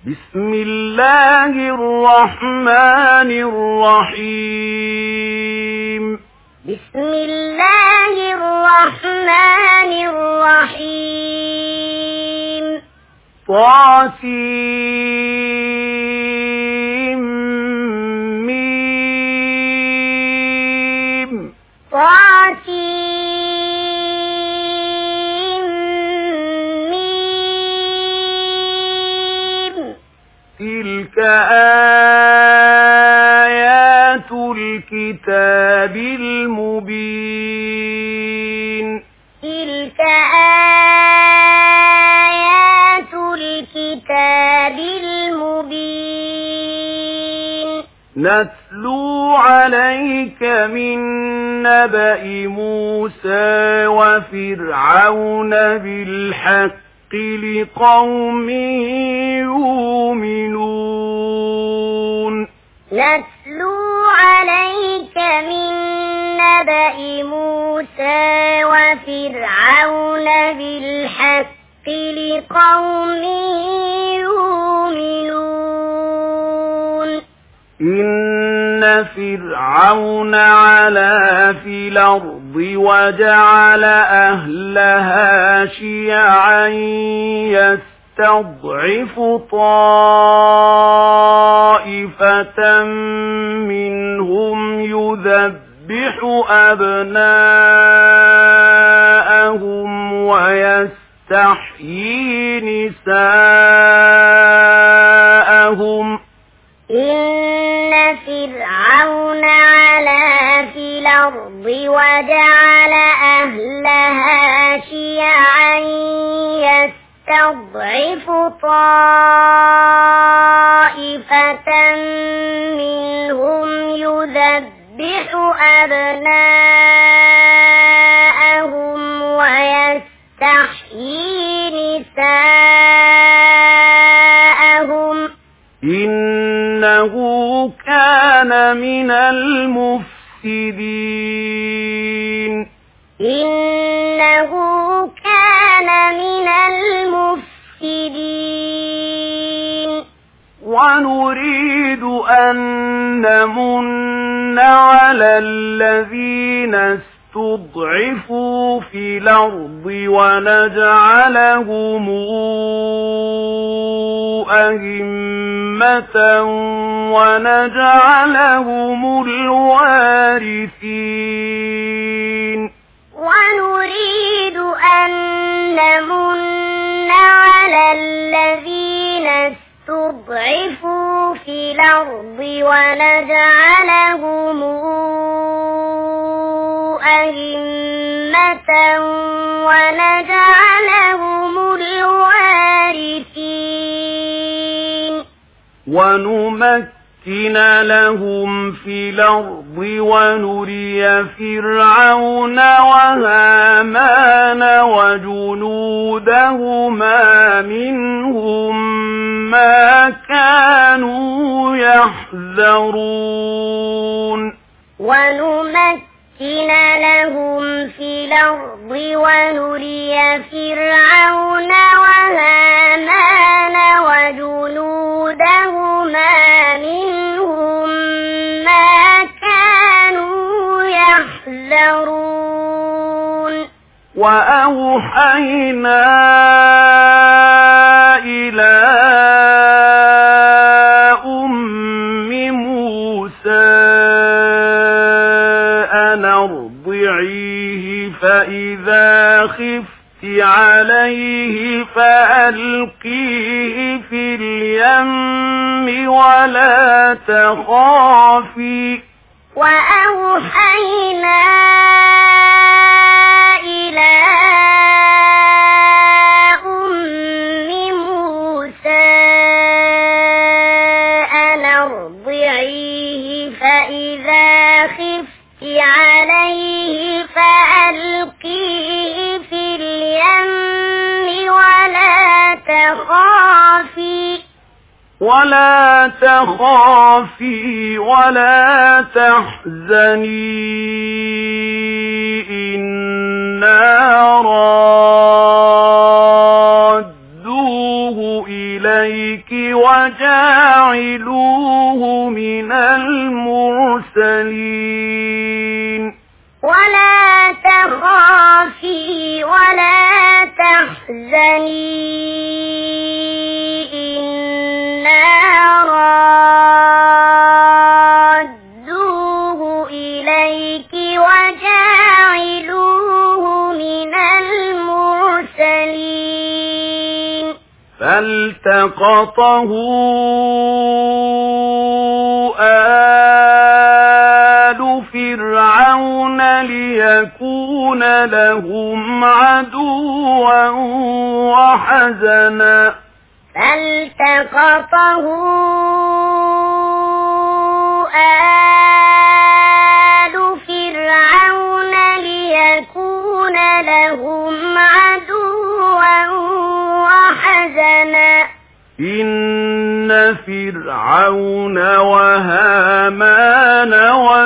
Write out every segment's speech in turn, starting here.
بسم الله الرحمن الرحيم بسم الله الرحمن الرحيم طاسيم تلك آيات الكتاب المبين تلك آيات الكتاب المبين نتلو عليك من نبأ موسى وفرعون بالحق لقوم يؤمنون نتلو عليك من نبأ موسى وفرعون بالحق لقوم يؤمنون إن فرعون علا في الأرض وجعل أهلها شيعا يستضعف طائفة منهم يذبح أبناءهم ويستحيي نساءهم إن فرعون علا في الأرض وجعل أهلها شيعا يستضعف طائفة منهم يذبح أبناءهم ويستحيي نساءهم إنه كان من المفسدين إنه كان من المفسدين ونريد أن نمن على الذين استضعفوا في الأرض ونجعلهم أئمة ونجعلهم الوارثين ونريد أن نمن على الذين استضعفوا في الأرض ونجعلهم أئمة ونجعلهم الوارثين ونمكن لهم في الأرض ونري فرعون وهامان وجنودهما منهم ما كانوا يحذرون ونمكن لهم في الأرض ونري فرعون وهامان وجنودهما منهم ما كانوا يحذرون وأوحينا إلى أم موسى أن أرضعيه فإذا خفت عليه فألقيه في اليم ولا تخافي وأوحينا إلى أم موسى أن أرضعيه فإذا خفت عليه فألقيه في اليم ولا تخافي ولا تحزني إنا رادوه إليك إليك وجاعلوه من المرسلين ولا تخافي ولا تحزني إنا رادوه إليك وجاعلوه من المرسلين فالتقطه آل فرعون ليكون لهم عدوا وحزنا فالتقطه آل فرعون ليكون لهم عدوا وحزنا إن فرعون وهامان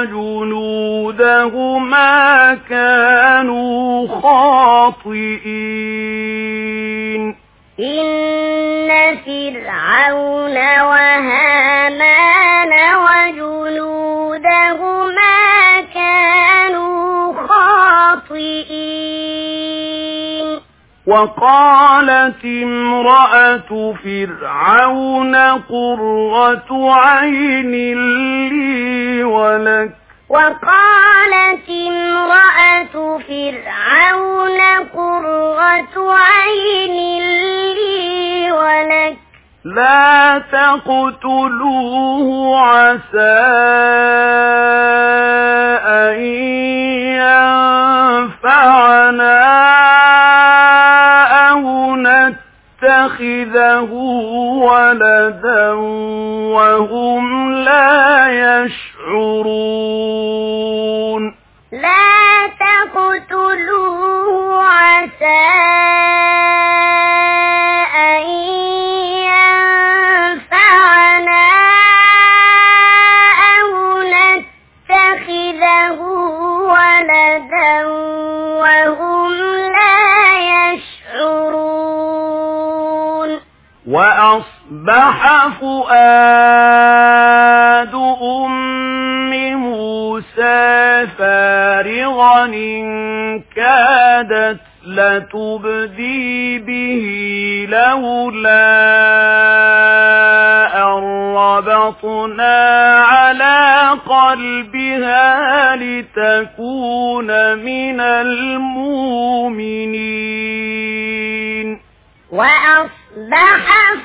وجنودهما كانوا خاطئين إن فرعون وهامان وجنودهما كانوا خاطئين وقالت امرأة فرعون قرة عين لي ولك وقالت امرأة فرعون قرة عين لي ولك لا تقتلوه عسى أن ينفعنا أو نتخذه ولدا وهم لا يشعرون لا تقتلوه عسى أن ينفعنا أو نتخذه ولدا وهم لا يشعرون وأصبح فؤاد أم موسى فارغا إن كادت لتبدي به لولا أن ربطنا على قلبها لتكون من المؤمنين وأصبح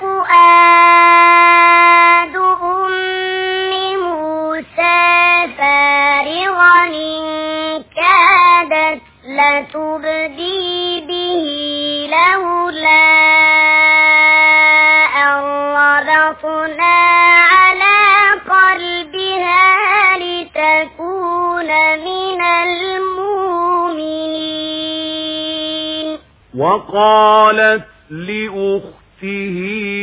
فؤاد أم موسى فارغا إن كادت لتبدي به لولا أن ربطنا على قلبها لتكون من المؤمنين وقالت لأخته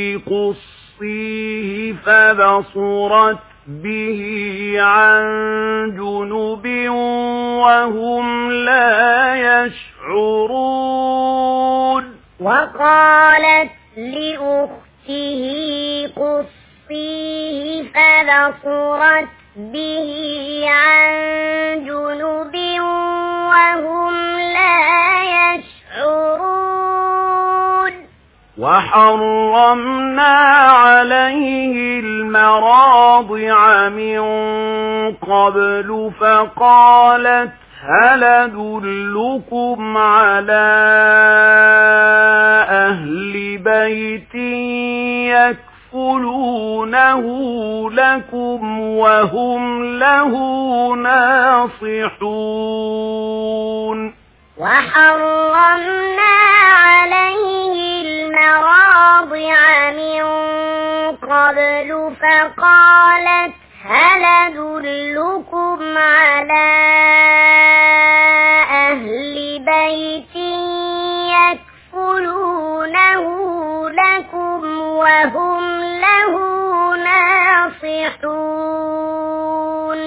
قصيه فبصرت به عن جنب وهم لا يشعرون وقالت لأخته قصيه فبصرت به عن جنب وهم لا يشعرون وحرمنا عليه المراضع من قبل فقالت هل أدلكم على أهل بيت يكفلونه لكم وهم له ناصحون وحرمنا عليه المراضع من قبل فقالت هل أدلكم على أهل بيت يكفلونه لكم وهم له ناصحون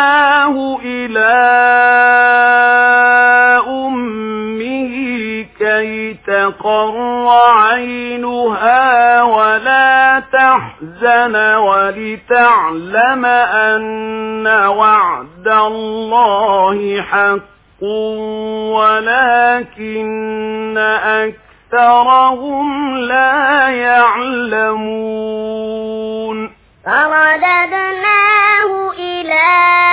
فرددناه إلى أمه كي لكي تقر عينها ولا تحزن ولتعلم أن وعد الله حق ولكن أكثرهم لا يعلمون فرددناه إلى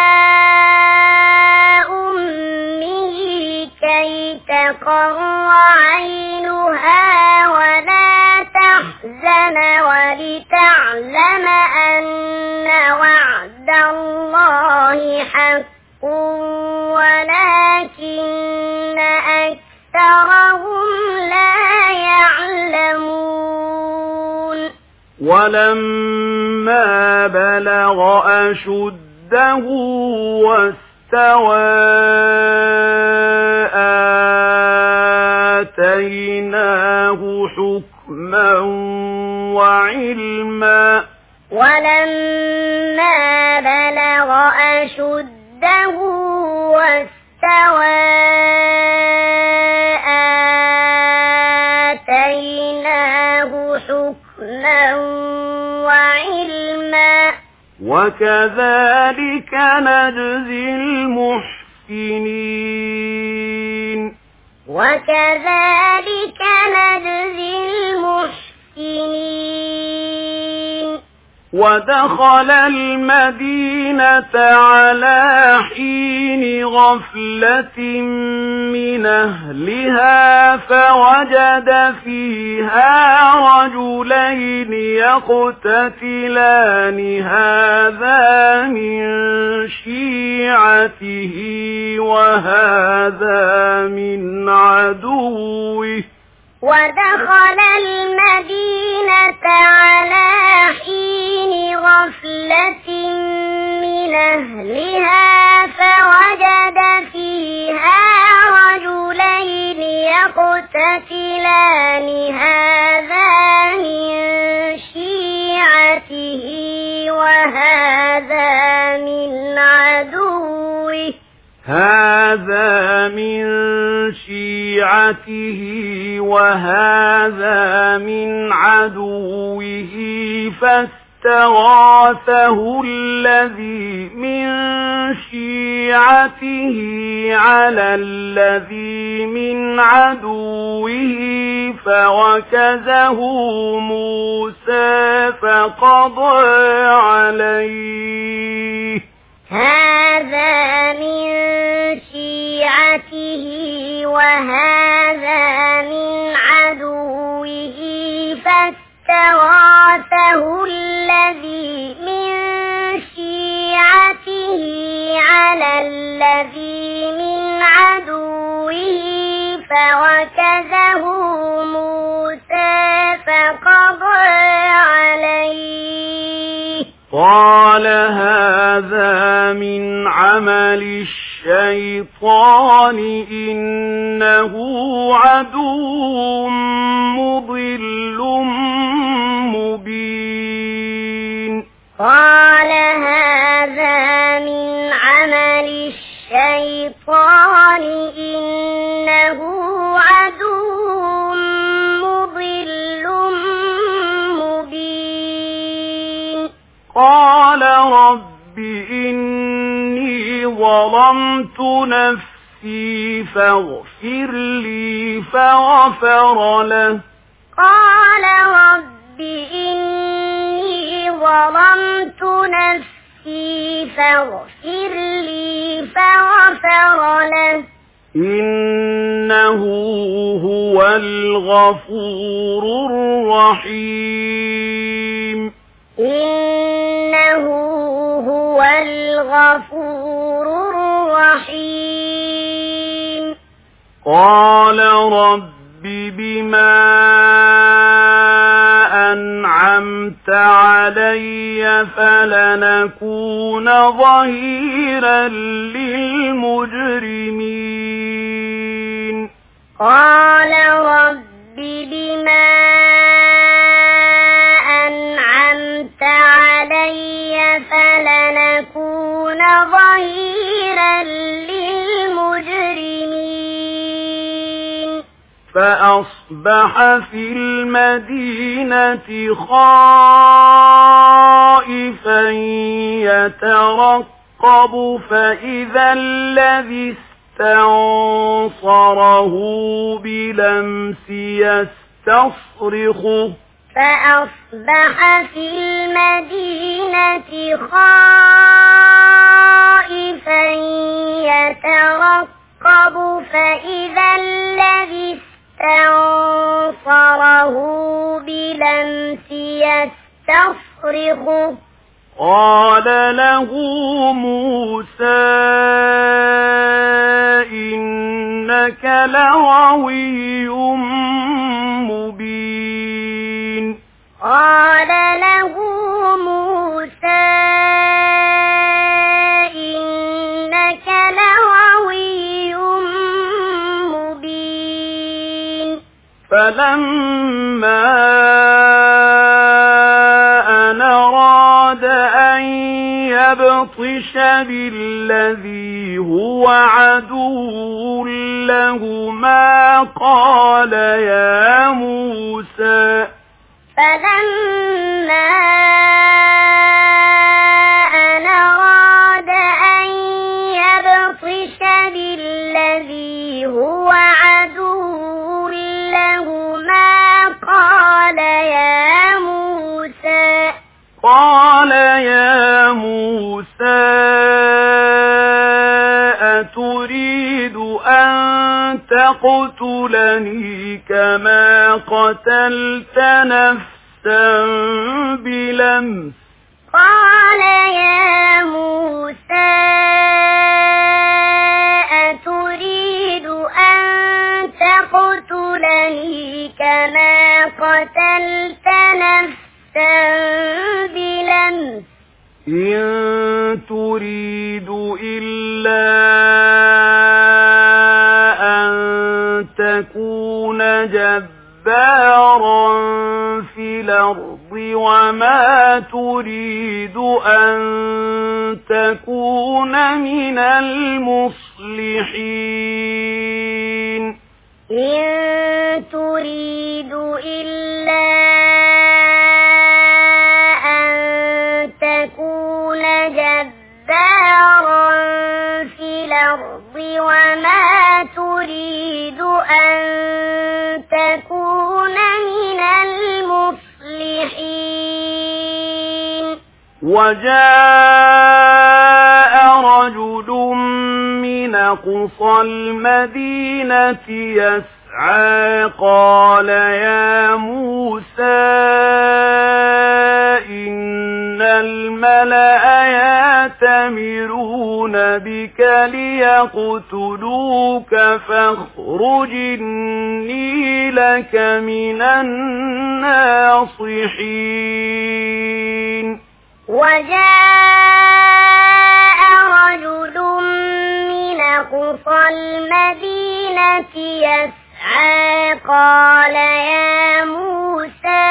أمه كي تقر عينها ولا تحزن ولتعلم أن وعد الله حق ولكن أكثرهم لا يعلمون ولما بلغ أشده واستوى آتيناه حكما وعلما ولما بلغ أشده واستوى آتيناه حكما وعلما وكذلك نجزي المحسنين وكذلك نجزي المحسنين ودخل المدينة على حين غفلة من أهلها فوجد فيها رجلين يقتتلان هذا من شيعته وهذا من عدوه ودخل المدينة على حين غفلة من أهلها فوجد فيها رجلين يقتتلان هذا من شيعته وهذا من عدوه هذا من شيعته وهذا من عدوه فاستغاثه الذي من شيعته على الذي من عدوه فوكزه موسى فقضى عليه هذا من شيعته وهذا من عدوه فاستغاثه الذي من شيعته على الذي من عدوه فوكزه موسى فقضى عليه قال هذا من عمل الشيطان إنه عدو مضل مبين قال هذا من عمل الشيطان إنه عدو مضل مبين قال رب إني ظلمت نفسي فاغفر لي فغفر له قال رب إني ظلمت نفسي فاغفر لي فغفر له إنه هو الغفور الرحيم إنه هو الغفور الرحيم قال رب بما أنعمت علي فلنكون ظهيرا للمجرمين قال رب بما أنعمت علي فلنكون ظهيرا للمجرمين فأصبح في المدينة خائفا يترقب فإذا الذي استنصره بلمس يستصرخه فأصبح في المدينة خائفا يترقب فإذا الذي استنصره بلمس يستصرخه قال له موسى إنك لغوي مبين قال له موسى إنك لغوي مبين فلما أن أراد أن يبطش بالذي هو عدو لهما قال يا موسى فلما أن أراد أن يبطش بالذي هو عدو لهما قال يا موسى أتريد أن تقتلني كما قتلت نفسا بلمس قال يا موسى أتريد أن تقتلني كما قتلت نفسا بلمس إن تريد إلا أن تكون جبارا في الأرض وما تريد أن تكون من المصلحين إن تريد إلا أن تكون جبارا في الأرض وما تريد أن تكون من المصلحين وجاء رجل من أقصى المدينة يسعى قال يا موسى إن الملأ يأتمرون بك ليقتلوك فاخرج إني لك من الناصحين وجاء رجل من أقصى المدينة يسعى قال يا موسى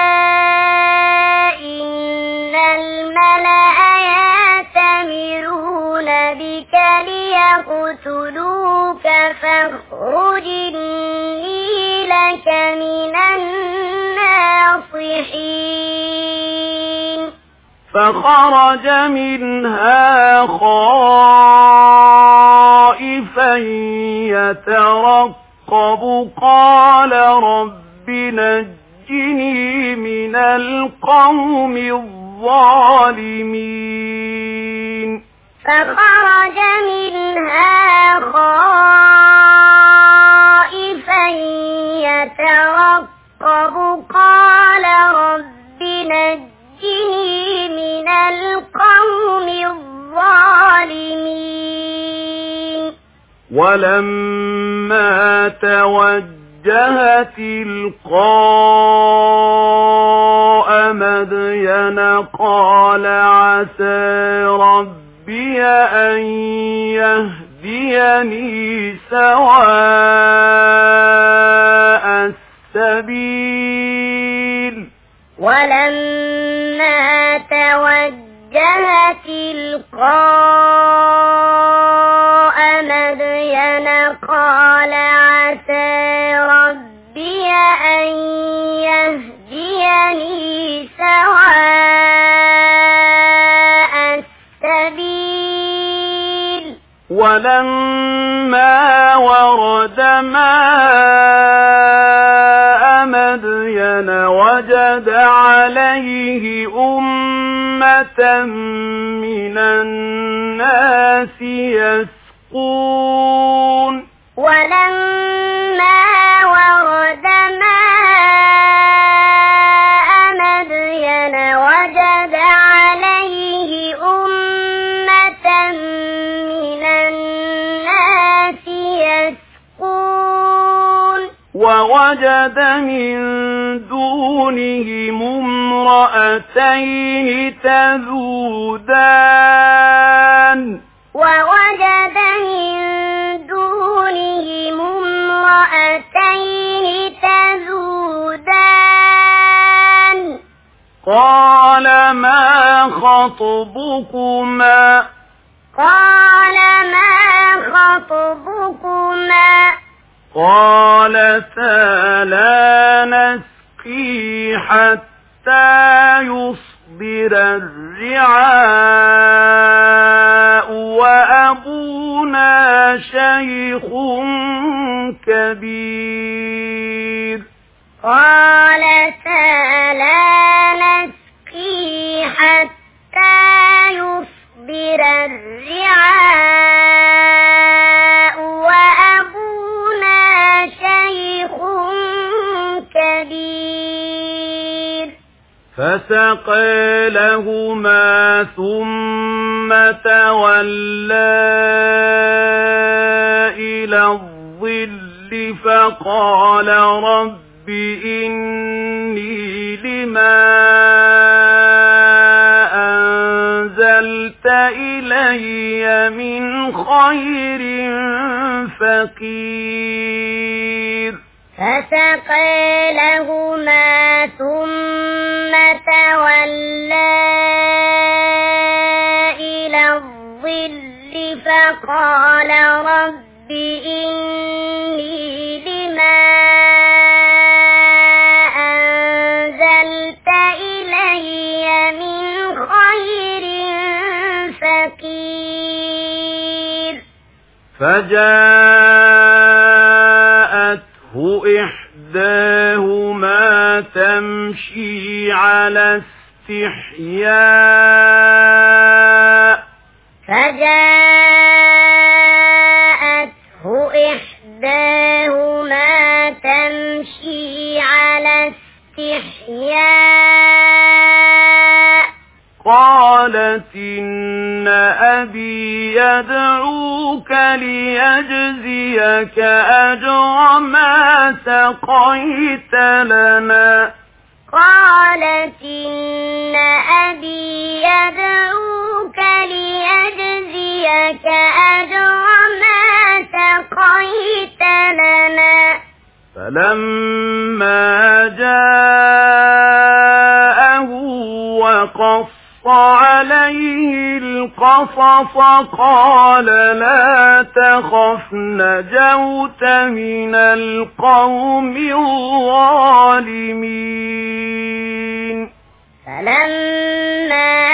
إن الملأ يأتمرون بك ليقتلوك فاخرج إني لك من الناصحين فخرج منها خائفا يترقب قال رب نجني من القوم الظالمين فخرج منها خائفا يترقب قال رب نجني من القوم الظالمين ولما توجه تلقاء مدين قال عسى ربي أن يهديني سواء السبيل ولما توجه تلقاء مدين قال عسى ربي ربي أن يهديني سواء السبيل ولما ورد ماء مدين وجد عليه أمة من الناس يسقون ولما ورد ماء مدين وجد عليه أمة من الناس يسقون ووجد من دونهم امرأتين تذودان ووجد من دونهم امرأتين تذودان قال ما خطبكما قالتا لا نسقي حتى يصدر الرعاء وأبونا شيخ كبير قالتا لا نسقي حتى يصدر الرعاء وأبونا شيخ كبير فسقى لهما ثم تولى إلى الظل فقال رب إني لما أنزلت إلي من خير فقير فسقى لهما ثم تولى إلى الظل فقال رب إني لما أنزلت إلي من خير فقير فجاءته إحداهما تمشي على استحياء قالت إن أبي يدعوك ليجزيك أجر ما سقيت لنا قالت إن أبي يدعوك ليجزيك أجر ما سقيت لنا فلما جاءه وقص عليه القصص قال لا تخف نجوت من القوم الظالمين فلما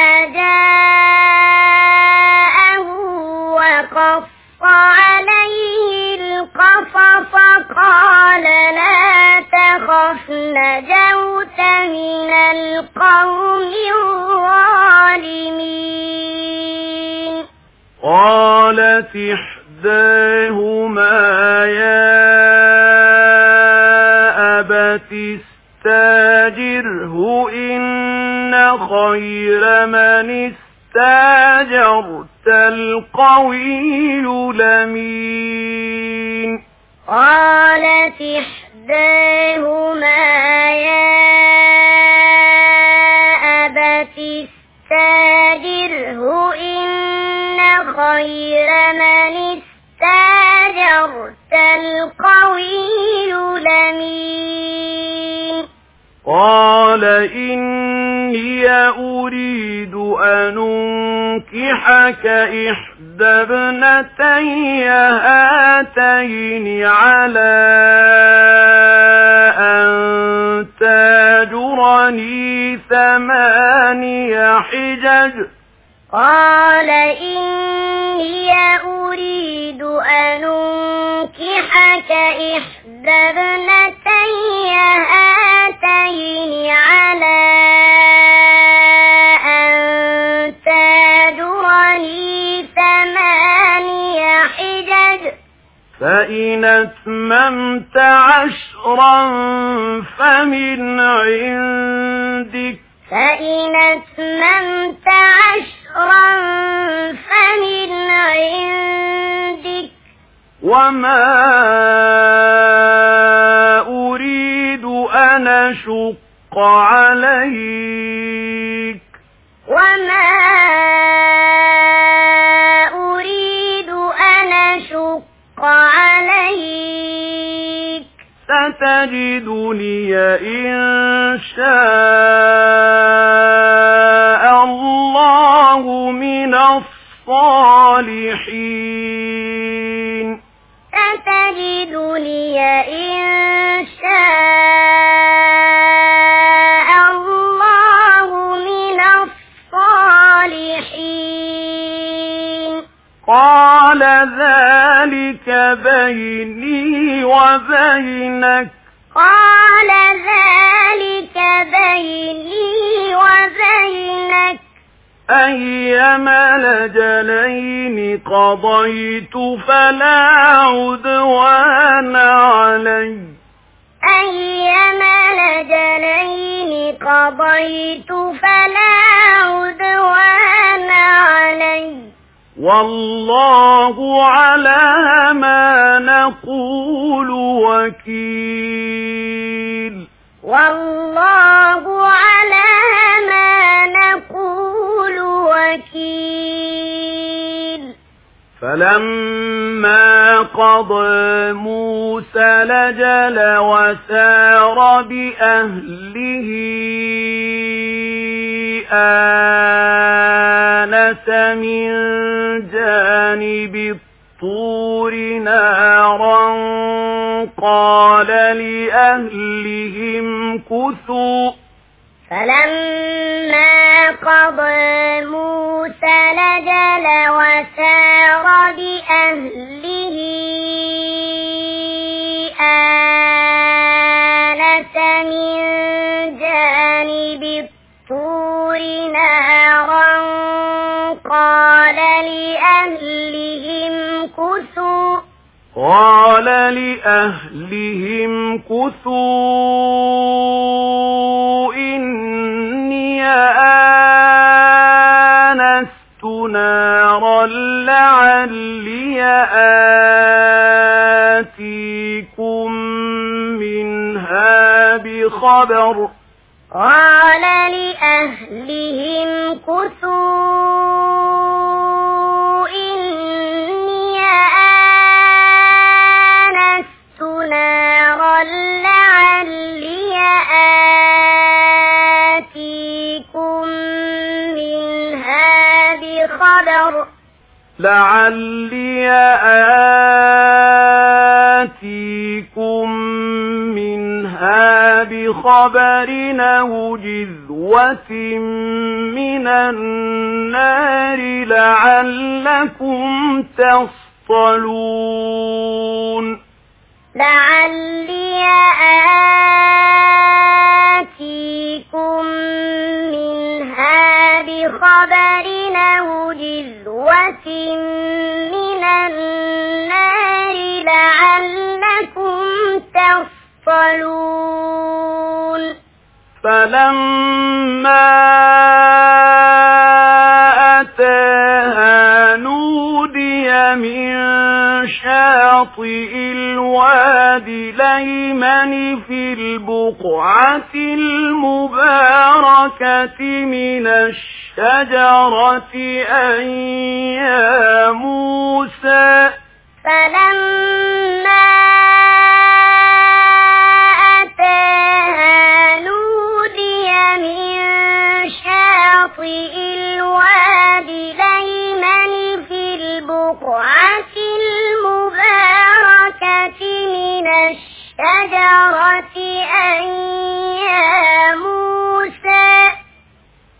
جاءه وقص عليه القصص قال لا تخف نجوت من القوم الظالمين قالت إحداهما يا أبت استاجره إن خير من استاجرت القوي الأمين قالت إحداهما يا أبت استاجره إن خير من استاجرت القوي الأمين قال إني أريد أن أنكحك إحدى إحدى ابنتي هاتين على أن تأجرني 8 حجج قال إني أريد أن أنكحك إحدى ابنتي هاتين على أن تأجرني 8 حجج فإن أتممت 10 فمن عندك فإن أتممت 10 فمن عندك وما أريد أن أشق عليك وما أريد أن أشق عليك ستجدني إن شاء الله من الصالحين ستجدني إن شاء الله من الصالحين قال ذلك بيني وبينك قال ذلك بيني وبينك أيما الأجلين قضيت فلا عدوان علي أيما الأجلين قضيت فلا عدوان علي والله على ما نقول وكيل والله على ما نقول وكيل فلما قضى موسى الأجل وسار بأهله آنس من جانب الطور نارا قال لأهلهم كثوا فلما قضى موسى الأجل وسار بأهله آنس من جانب الطور نارا قال لأهلهم كثوا إني آنست نارا لعلي آتيكم منها بخبر قال لأهلهم كثوا إني آنست نارا لعلي آتيكم منها بخبر أو جذوة من النار لعلكم تصطلون لعلي آتيكم منها بخبر أو جذوة من النار لعلكم تصطلون فلما أتاها نودي من شاطئ الوادي الأيمن في البقعة المباركة من الشجرة أن يا موسى فلما أتاها نودي من شاطئ الوادي الأيمن في البقعة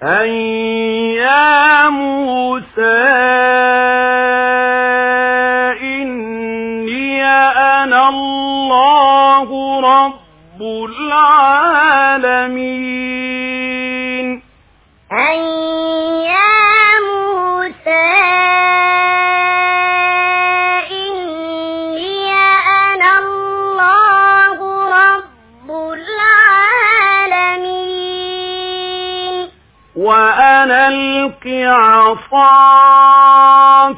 أن يا موسى إني أنا الله رب العالمين أن يا موسى إني أنا الله رب العالمين وأنا ألق عصاك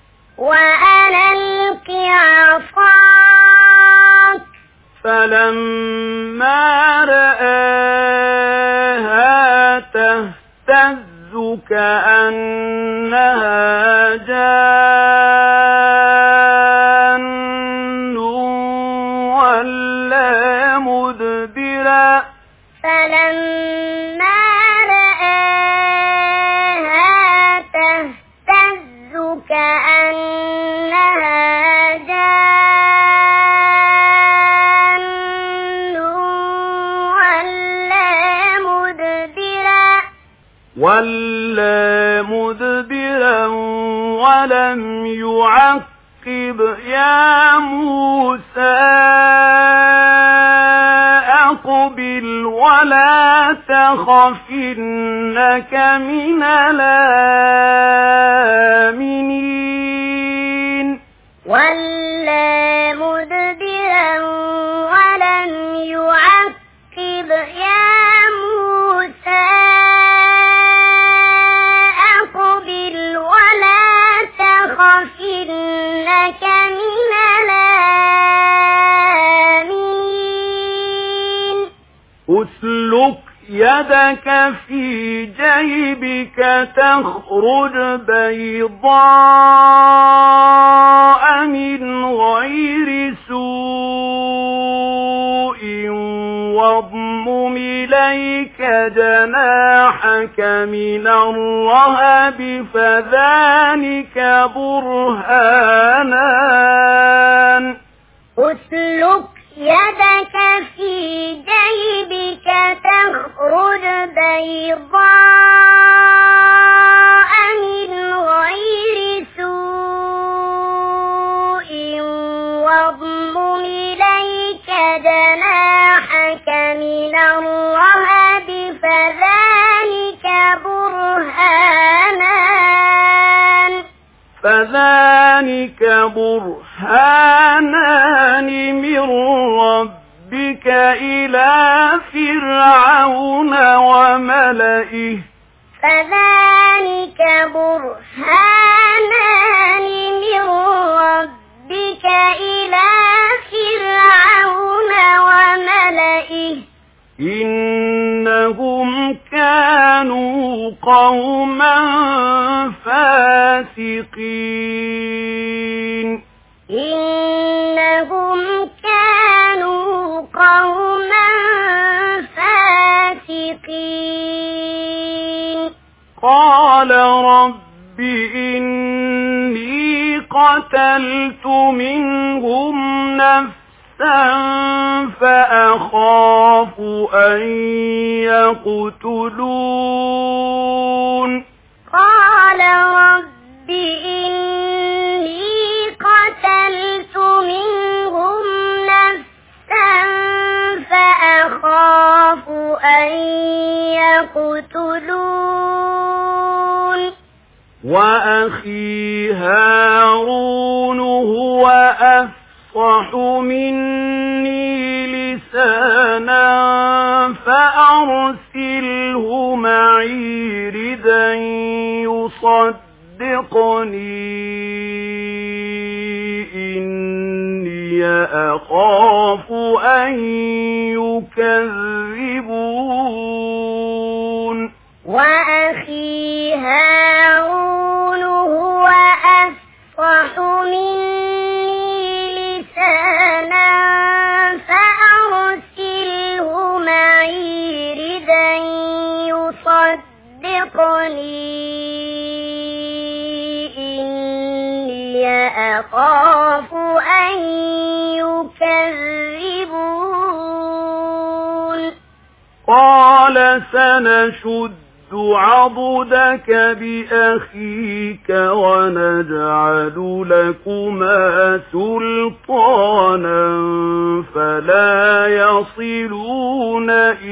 فلما رآها تهتز كأنها جان ولا مدبرا فلما رآها تهتز كأنها جان ولا مدبرا ولم يعقب يا موسى أقبل ولا تخف إنك من الآمنين ولا مدبرا ولم يعقب يا موسى أقبل ولا تخف إنك من الآمنين أسلك يدك في جيبك تخرج بيضاء من غير سوء واضمم إليك جناحك من الرهب فذلك برهانان أسلك يدك في جيبك تخرج بيضاء من غير سوء واضمم إليك جناحك من الرهب فذلك برهانان من ربك إلى فرعون وملئه فذلك برهانان من ربك إلى فرعون وملئه إنهم كانوا قوما فاسقين إنهم كانوا قوما فاسقين قال رب إني قتلت منهم نفسا فأخاف أن يقتلون قال رب إني قتلت منهم نفسا فأخاف أن يقتلون وأخي هارون هو أفصح مني لسانا فأرسله معي ردا يصدقني إني أخاف أن يكذبون وأخي هارون هو أفصح مني لسانا فأرسله معي ردا يصدقني إني أخاف أن يكذبون قال سنشد عضدك بأخيك ونجعل لكما سلطانا فلا يصلون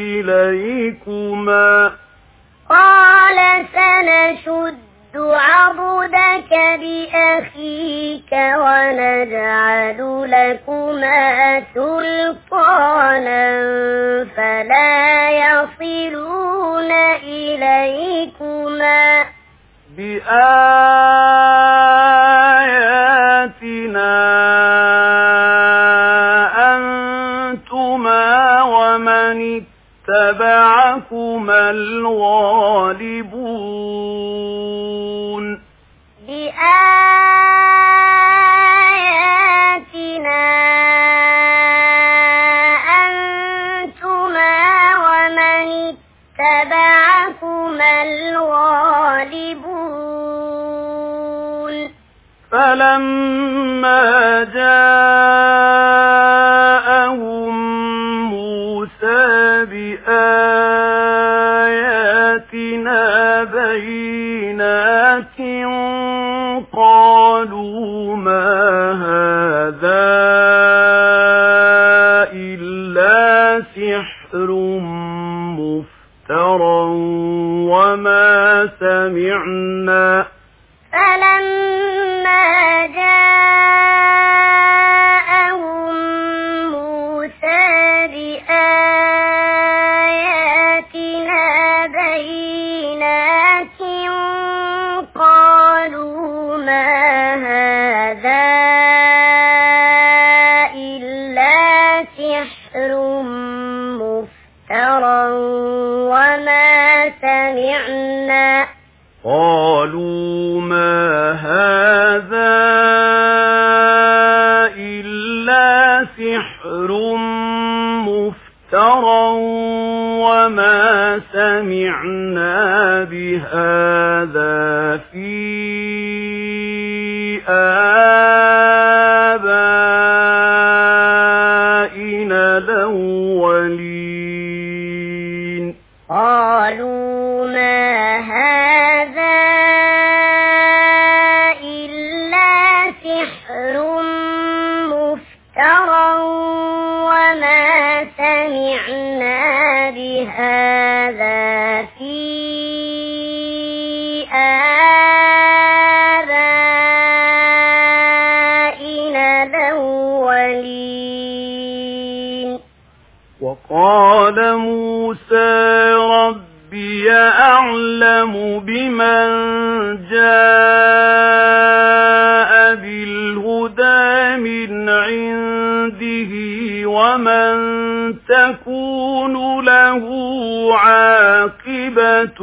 إليكما قال سنشد عضدك بأخيك ونجعل لكما سلطانا فلا يصلون إليكما بآياتنا أنتما ومن اتبعكما الغالبون بآياتنا أنتما ومن اتبعكما الغالبون فلما جاءهم موسى بآياتنا بينات قالوا ما هذا إلا سحر مفترى وما سمعنا فلما جاءهم موسى بآياتنا بينات قالوا ما هذا إلا سحر مفترى وما سمعنا قالوا ما هذا إلا سحر مفترى وما سمعنا بهذا في آبائنا الأولين قالوا ما هذا إلا سحر مفترى وما سمعنا بهذا في آبائنا الأولين وقال موسى ربي أعلم بمن جاء بالهدى من عنده ومن تكون له عاقبة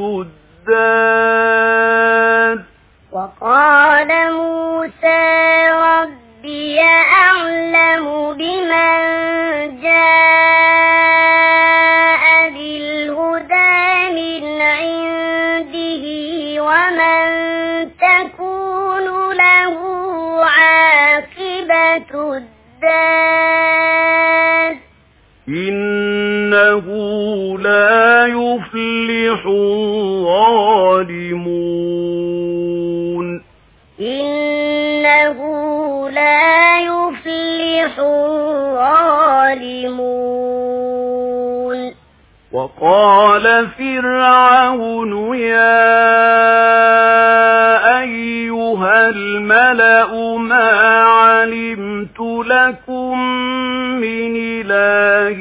الدار وقال موسى ربي أعلم بمن جاء بالهدى من عنده ومن تكون له عاقبة الدار إنه لا يفلح الظالمون إنه لا يفلح الظالمون وقال فرعون يا أيها الملأ ما علمت لكم من إله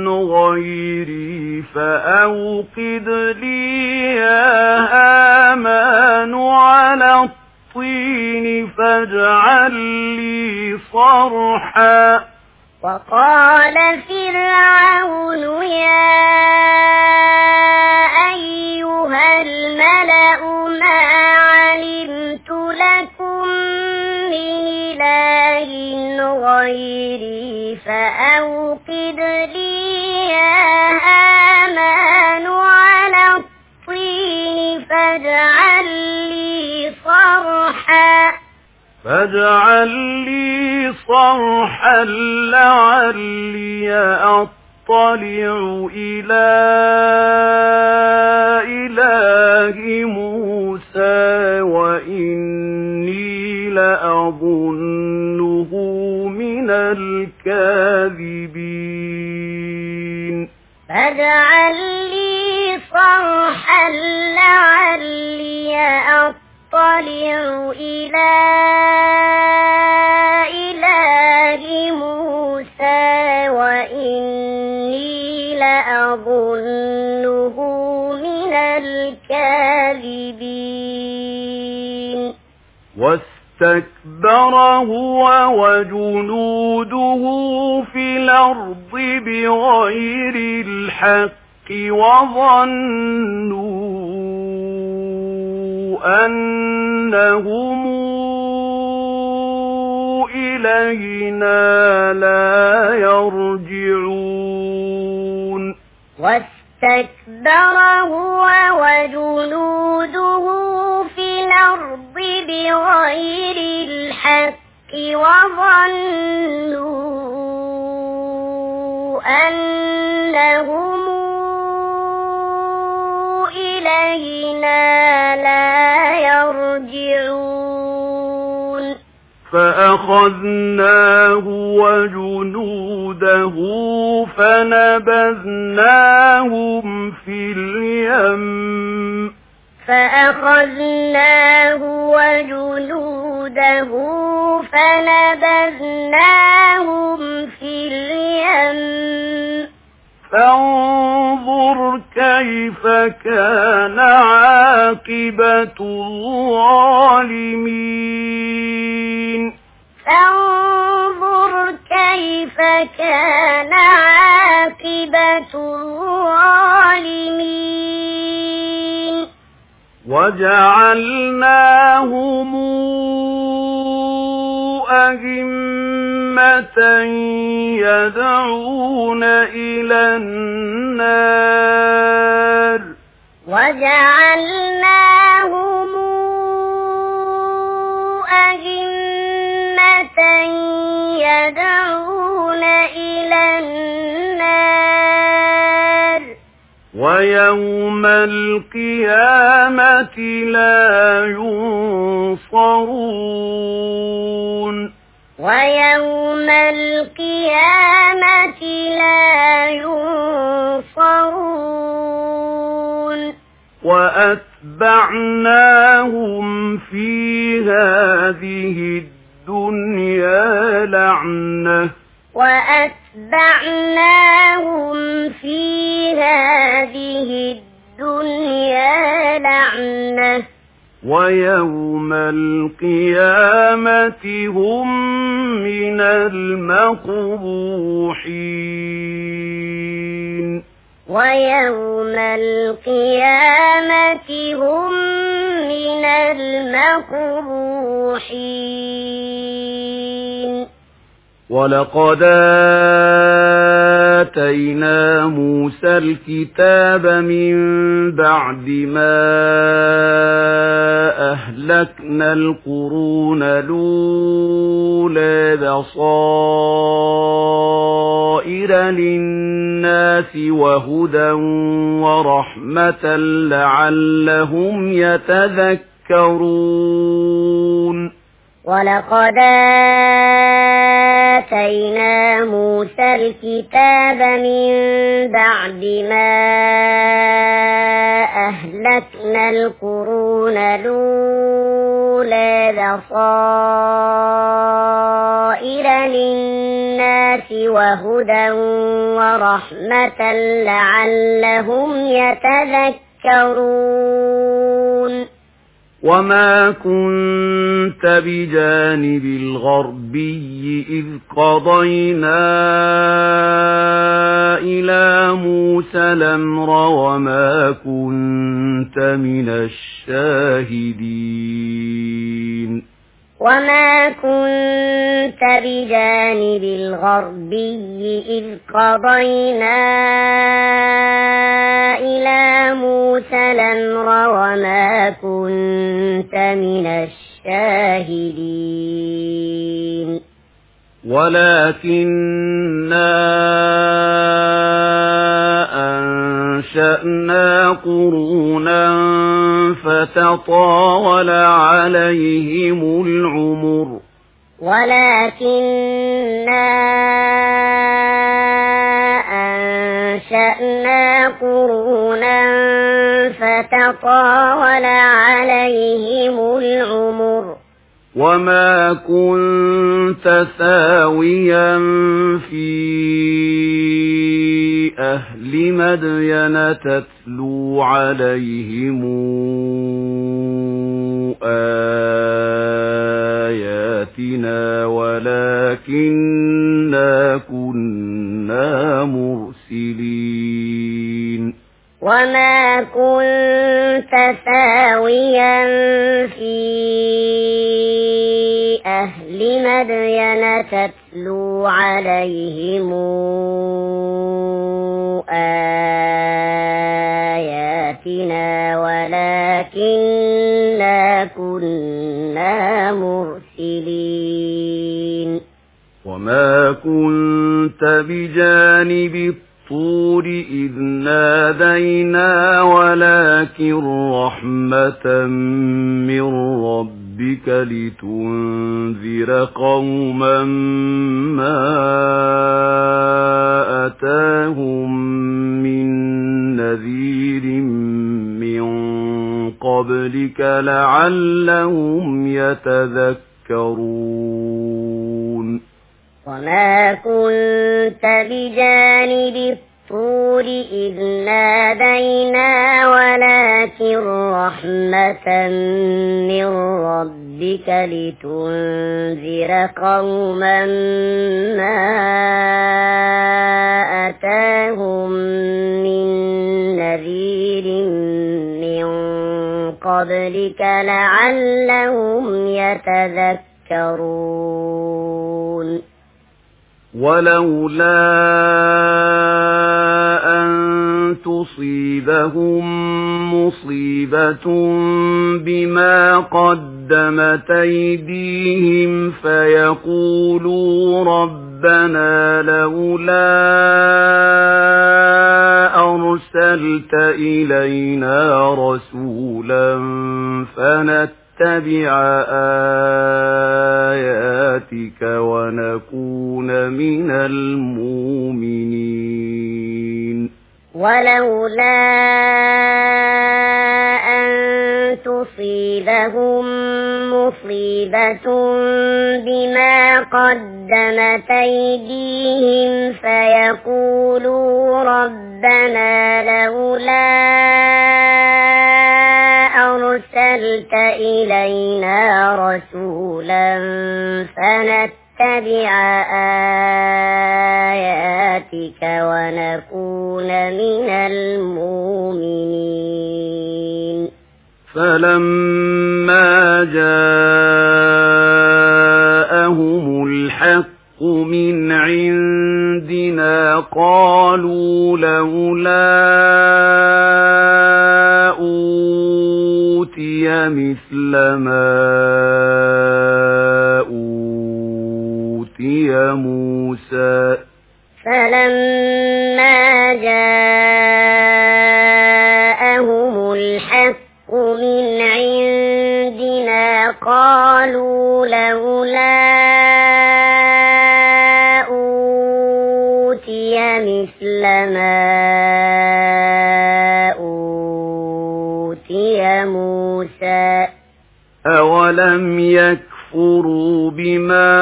غيري فأوقد لي يا هامان على الطين فاجعل لي صرحا وقال فرعون يا أيها الملأ ما علمت لكم من إله غيري فأوقد لي يا هامان على الطين فاجعل لي صرحا لعلي إلى إله موسى وإني لأظنه من الكاذبين فاجعل لي صرحا لعلي أطلع إلى إله موسى وإني لأظنه من الكاذبين واستكبر هو وجنوده في الأرض بغير الحق وظنوا أنهم إلينا لا يرجعون واستكبر هو وجنوده في الأرض بغير الحق وظنوا أنهم إلينا لا يرجعون فأخذناه وجنوده فنبذناهم في اليم فأخذناه وجنوده فنبذناهم في اليم فانظر كيف كان عاقبة الظالمين فانظر كيف كان عاقبة الظالمين وجعلناهم أئمة يدعون إلى النار وجعلناهم أئمة يدعون إلى النار ويوم القيامة لا ينصرون ويوم القيامة لا ينصرون وأتبعناهم في هذه الدنيا لعنة وأتبعناهم في هذه الدنيا لعنة ويوم القيامة هم من المقبوحين ويوم القيامة هم من المقبوحين ولقد آتينا موسى الكتاب من بعد ما أهلكنا القرون الأولى بصائر للناس وهدى ورحمة لعلهم يتذكرون ولقد آتينا موسى الكتاب من بعد ما أهلكنا القرون الأولى بصائر للناس وهدى ورحمة لعلهم يتذكرون وما كنت بجانب الغربي إذ قضينا إلى موسى الأمر وما كنت من الشاهدين وما كنت بجانب الغربي إذ قضينا إلى موسى الأمر وما كنت من الشاهدين ولكننا أنشأنا قرونا فتطاول عليهم العمر ولكننا أنشأنا قرونا فتطاول عليهم العمر وما كنت ثاويا في أهل مدين تتلو عليهم آياتنا ولكننا كنا مرسلين وما كنت ثاويا في أهل مدين تتلو عليهم آياتنا ولكننا كنا مرسلين وما كنت بجانب الطور إذ نادينا ولكن رحمة من ربك لتنذر قوما ما أتاهم من نذير من قبلك لعلهم يتذكرون وما كنت بجانب الطور إذ نادينا ولكن رحمة من ربك لتنذر قوما ما أتاهم من نذير من قبلك لعلهم يتذكرون ولولا أن تصيبهم مصيبة بما قدمت أيديهم فيقولوا ربنا لولا أرسلت إلينا رسولا فنتبع آياتك ونكون من المؤمنين ولولا أن تصيبهم مصيبة بما قدمت أيديهم فيقولوا ربنا لولا أرسلت إلينا رسولا فنتبع آياتك ونكون من المؤمنين فلما جاءهم الحق من عندنا قالوا لولا أوتي مثل ما أوتي موسى فلما جاءهم الحق من عندنا قالوا لولا أوتي مثل ما أوتي موسى أولم يكفروا بما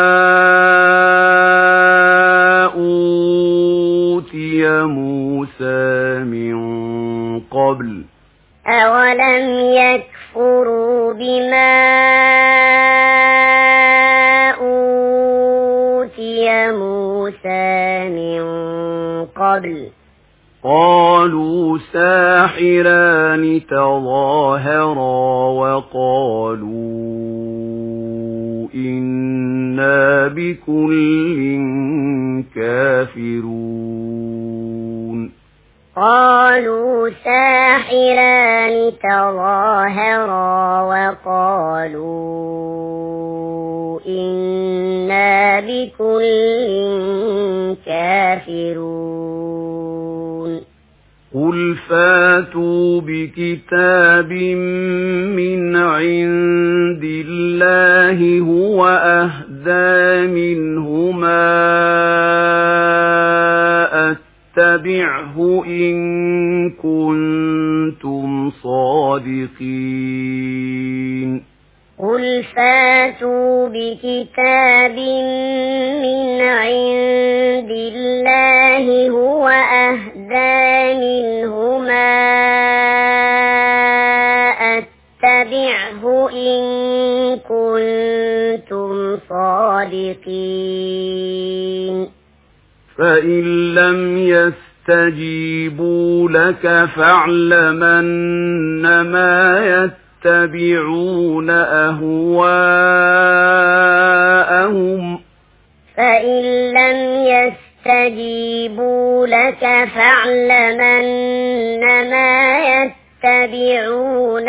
أوتي موسى من قبل أولم يكفروا بما أوتي موسى من قبل قالوا ساحران تظاهرا وقالوا إنا بكل كافرون قالوا ساحران تظاهرا وقالوا إنا بكل كافرون قل فاتوا بكتاب من عند الله هو أهدى منهما اتبعه إن كنتم صادقين قل فاتوا بكتاب من عند الله هو أهدى منهما اتبعه إن كنتم صادقين فإن لم يستجيبوا لك فاعلم أنما يتبعون أهواءهم فإن لم يستجيبوا لك فاعلم أنما يتبعون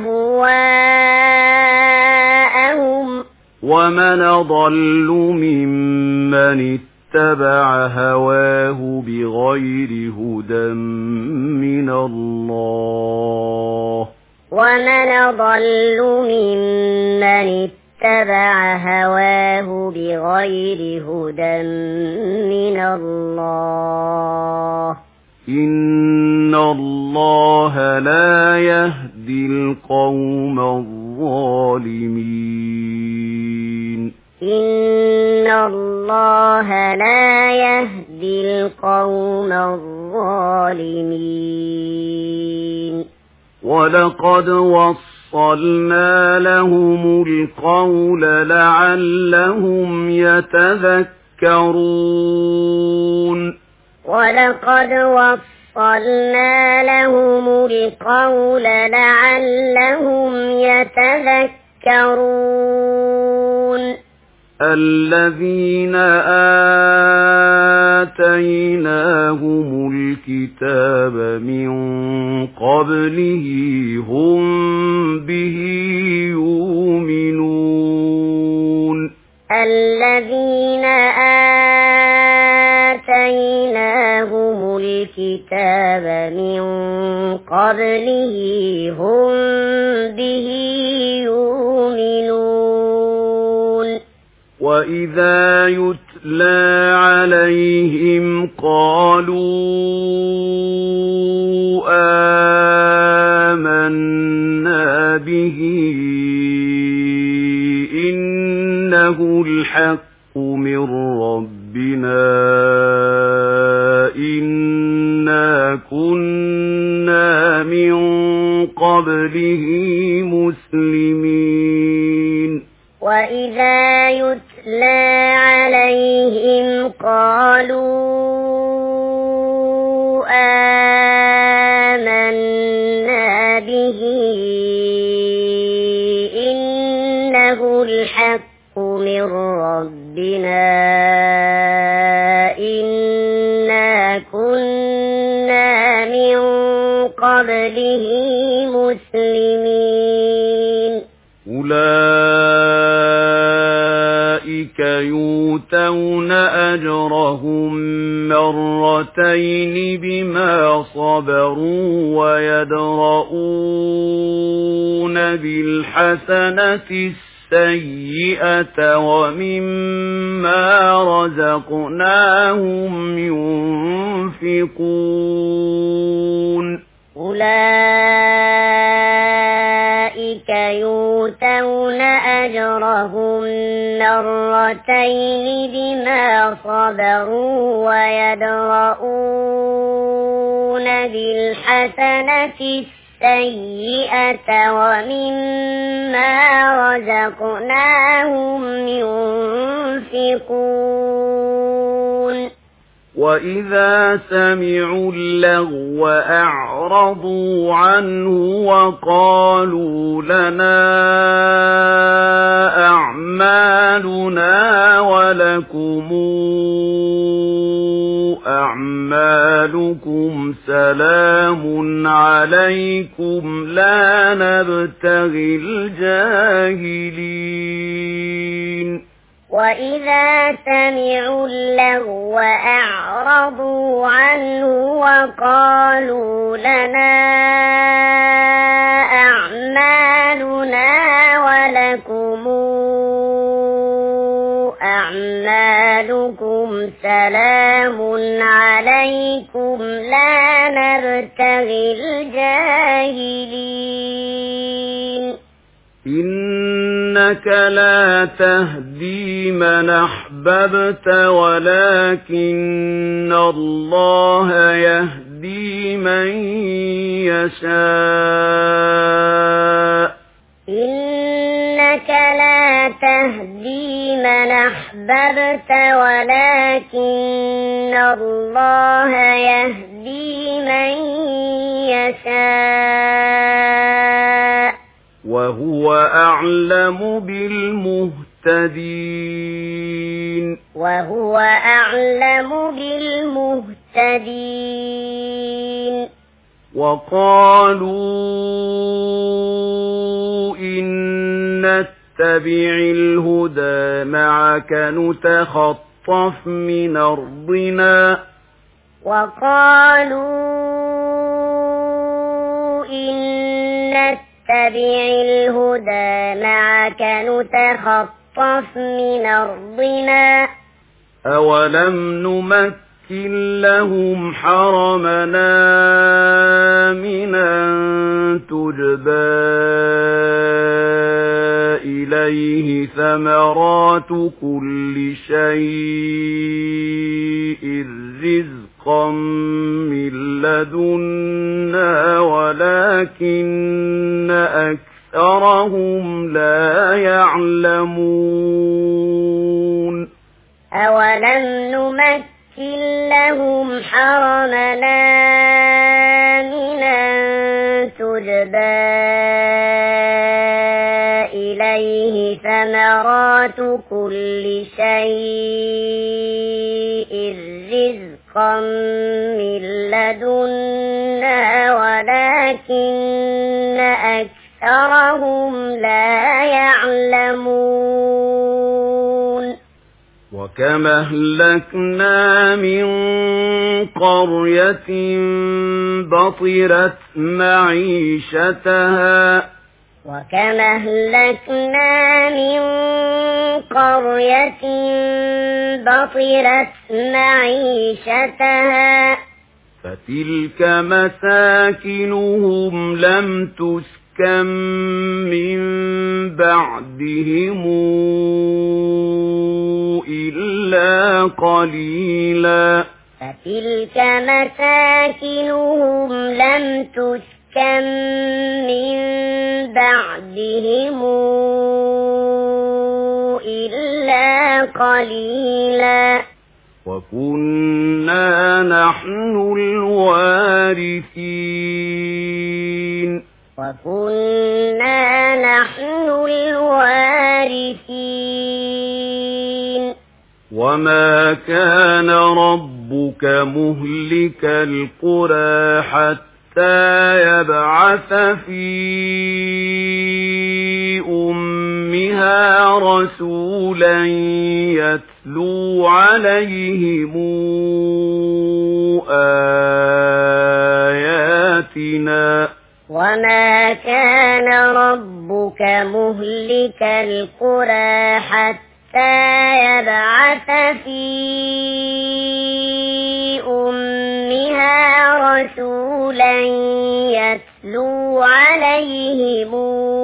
أهواءهم ومن أضل ممن اتبع هواه بغير هدى من الله ومن أضل ممن اتبع هواه بغير هدى من الله إن الله لا يهدي القوم الظالمين إن الله لا يهدي القوم الظالمين ولقد وصلنا لهم القول لعلهم يتذكرون ولقد وصلنا لهم القول لعلهم يتذكرون الذين آتيناهم الكتاب من قبله هم به يؤمنون الذين آتيناهم الكتاب من قبله هم به يؤمنون وإذا يتلى عليهم قالوا آمنا به إنه الحق من ربنا إنا كنا من قبله مسلمين وإذا يتلى عليهم قالوا آمنا به إنه الحق من ربنا إنا كنا من قبله مسلمين أولئك يؤتون أجرهم مرتين بما صبروا ويدرؤون بالحسنة السيئة ومما رزقناهم ينفقون أولئك يؤتون أجرهم مرتين بما صبروا ويدرؤون بالحسنة السيئة ومما رزقناهم ينفقون وإذا سمعوا اللغو أعرضوا عنه وقالوا لنا أعمالنا ولكم أعمالكم سلام عليكم لا نبتغي الجاهلين وإذا سمعوا اللغو أعرضوا عنه وقالوا لنا أعمالنا ولكم أعمالكم سلام عليكم لا نبتغي الجاهلين إنك لا تهدي من أحببت ولكن الله يهدي من يشاء إنك لا تهدي من أحببت ولكن الله يهدي من يشاء وهو أعلم بالمهتدين وهو أعلم بالمهتدين وقالوا إن نتبع الهدى معك نتخطف من أرضنا وقالوا إن نتبع الهدى معك نتخطف من أرضنا أولم نمكن لهم حرمنا آمنا تجبى إليه ثمرات كل شيء رزقا من لدنا ولكن أكثرهم لا يعلمون أولم نمكن لهم حرمنا آمنا تجبى إليه ثمرات كل شيء رزقا من لدنا ولكن أكثرهم لا يعلمون وكم أهلكنا من قرية بطرت معيشتها وكم أهلكنا من قرية بطرت معيشتها فتلك مساكنهم لم تسكن من بعدهم إلا قليلا فتلك مساكنهم لم تسكن من بعدهم إلا قليلا وكنا نحن الوارثين وكنا نحن الوارثين وما كان ربك مهلك القرى حتى يبعث في أمها رسولا يتلو عليهم آياتنا وما كان ربك مهلك القرى حتى يبعث في أمها رسولا يتلو عليهم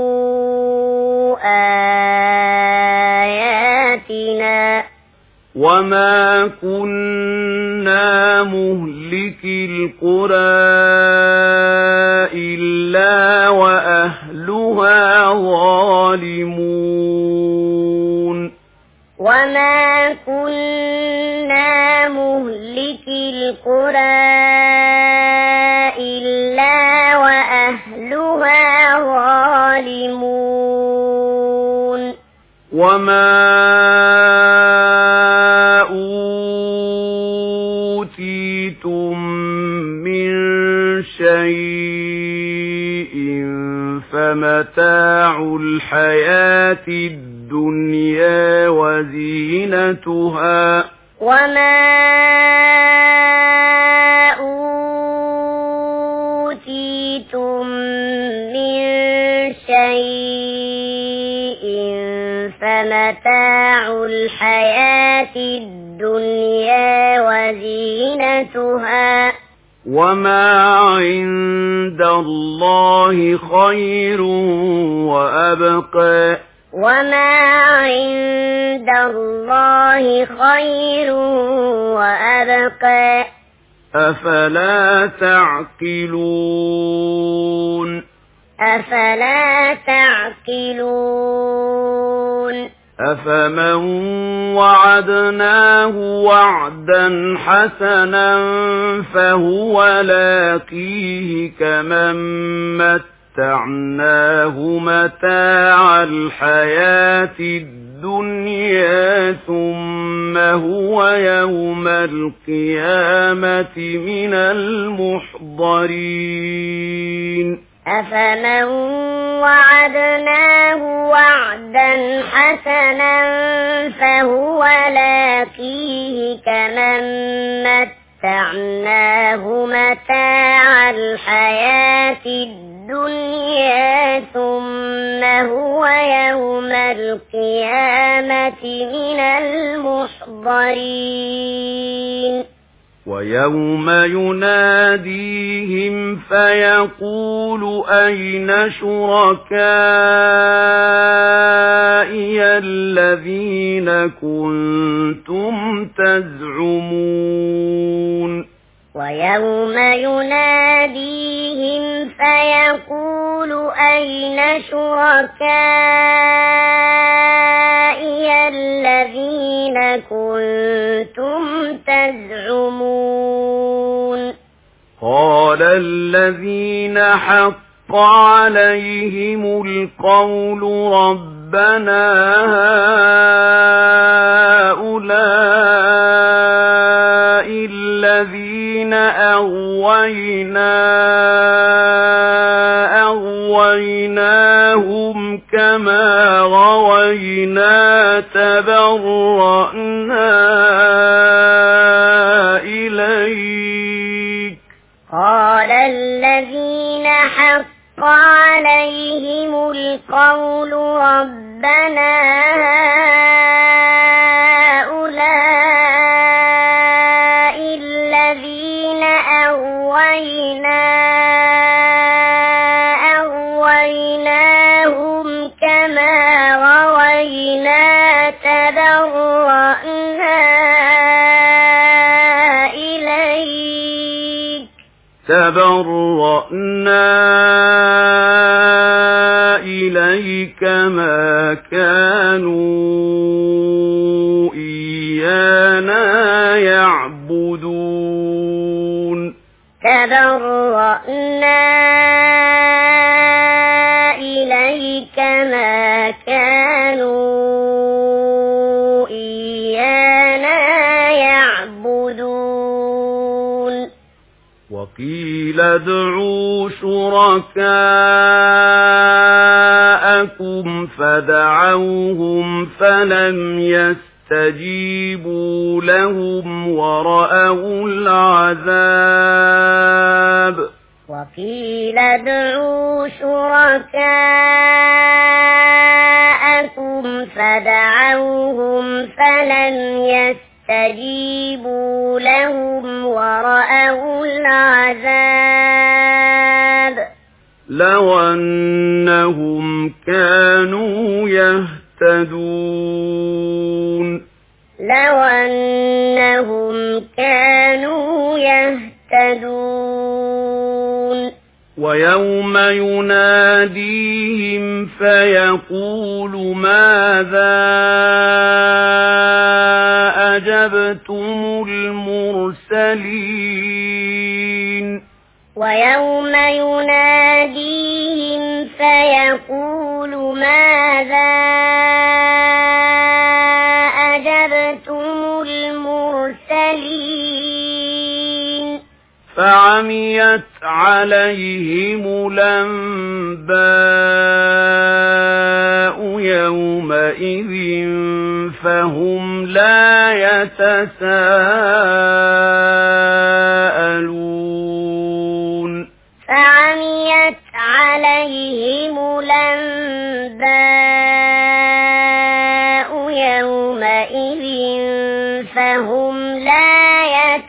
آياتنا وما كنا مهلك القرى إلا وأهلها ظالمون وما كنا مهلك القرى إلا وأهلها ظالمون وما متاع الحياة الدنيا وزينتها وما أوتيتم من شيء فمتاع الحياة الدنيا وزينتها وما عند الله خير وأبقى وما عند الله خير وأبقى أفلا تعقلون أفلا تعقلون أفمن وعدناه وعدا حسنا فهو لاقيه كمن متعناه متاع الحياة الدنيا ثم هو يوم القيامة من المحضرين أفمن وعدناه وعدا حسنا فهو لاقيه كمن متعناه متاع الحياة الدنيا ثم هو يوم القيامة من المحضرين ويوم يناديهم فيقول أين شركائي الذين كنتم تزعمون ويوم يناديهم فيقول أين شركائي الذين كنتم تزعمون قال الذين حق عليهم القول ربنا هؤلاء الذين أغويناهم كما غوينا تبرأنا إليك قال الذين حق عليهم القول ربنا هؤلاء الذين أغويناهم كما غوينا تبرأنا إليك ما كانوا إيانا يعبدون تبرأنا إليك ما كانوا إيانا يعبدون وقيل ادعوا شركاءكم فدعوهم فلم يستجيبوا لهم ورأوا العذاب وقيل ادعوا شركاءكم فدعوهم فلم يستجيبوا لهم ورأوا العذاب لو أنهم كانوا يهتدون ويوم يناديهم فيقول ماذا أجبتم المرسلين ويوم يناديهم فيقول ماذا أجبتم المرسلين فعميت عليهم الأنباء يومئذ فهم لا يتساءلون فعميت عليهم الأنباء يومئذ فهم لا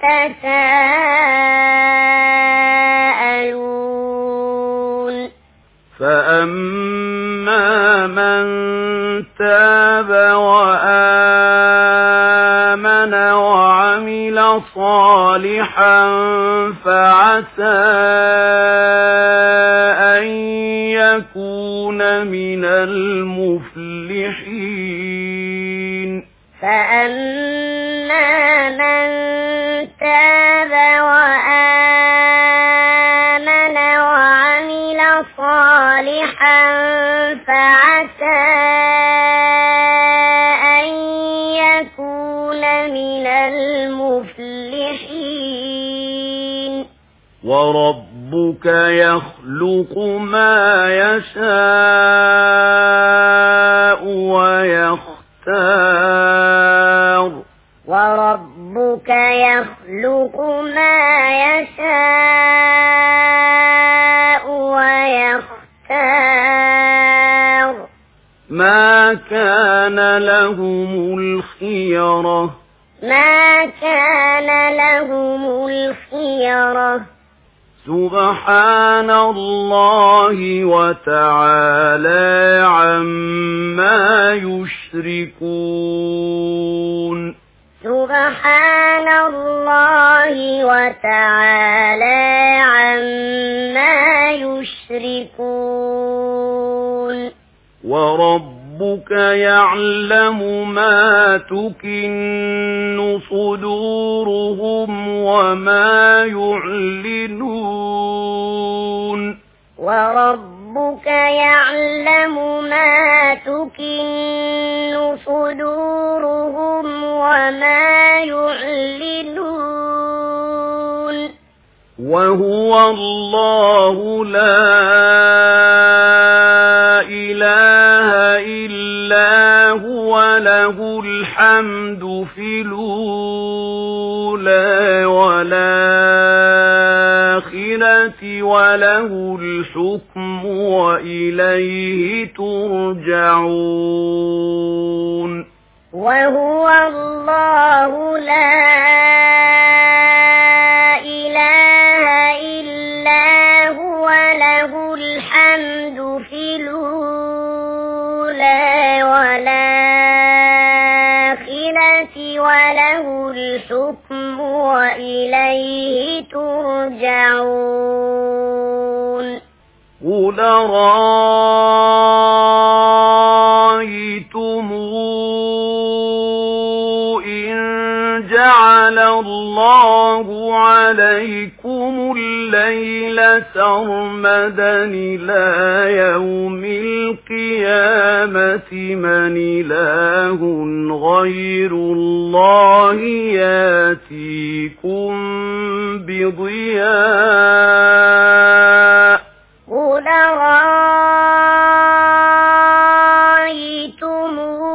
يتساءلون فأما من تاب وآمن وعمل صالحا فعسى أن يكون من المفلحين فأما من تاب وآمن وعمل صالحا فعسى أن يكون من المفلحين وربك يخلق ما يشاء ويختار وربك يخلق ما يشاء ويختار ما كان لهم الخيرة ما كان لهم الخيرة سبحان الله وتعالى عما يشركون سبحان الله وتعالى عما يشركون وربك يعلم ما تكن صدورهم وما يعلنون وربك يعلم ما تكن صدورهم وما يعلنون وهو الله لا إله إلا هو له الحمد في الأولى والآخرة وله الحكم وإليه ترجعون وهو الله لا إله إلا هو له الحمد في الأولى والآخرة وله الحكم وإليه ترجعون قل رأيتم إن جعل الله عليكم الليل سرمدا إلى يوم القيامة من إله غير الله ياتيكم بضياء قل رأيتم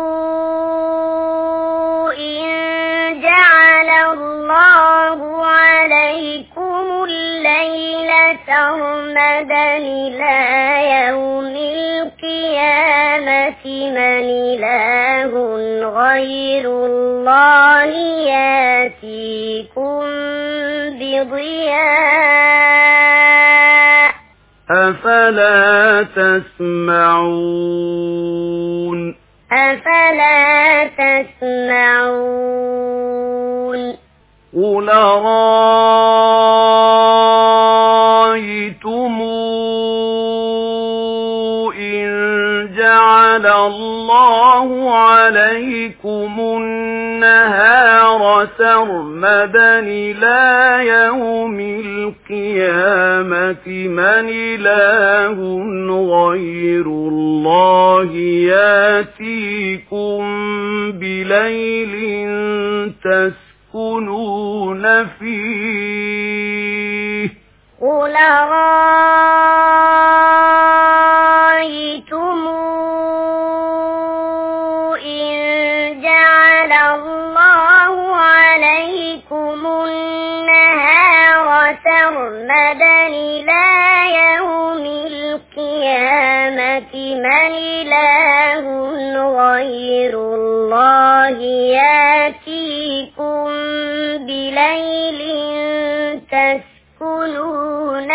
إن جعل الله عليكم الليل سرمدا إلى يوم القيامة من إله غير الله ياتيكم بضياء أفلا تسمعون أفلا تسمعون قل رأيتم إن جعل الله عليكم النهار سرمدا إلى يوم القيامة من إله غير الله ياتيكم بليل تسكنون فيه قل سرمدا إلى يوم القيامة من إله غير الله يأتيكم بليل تسكنون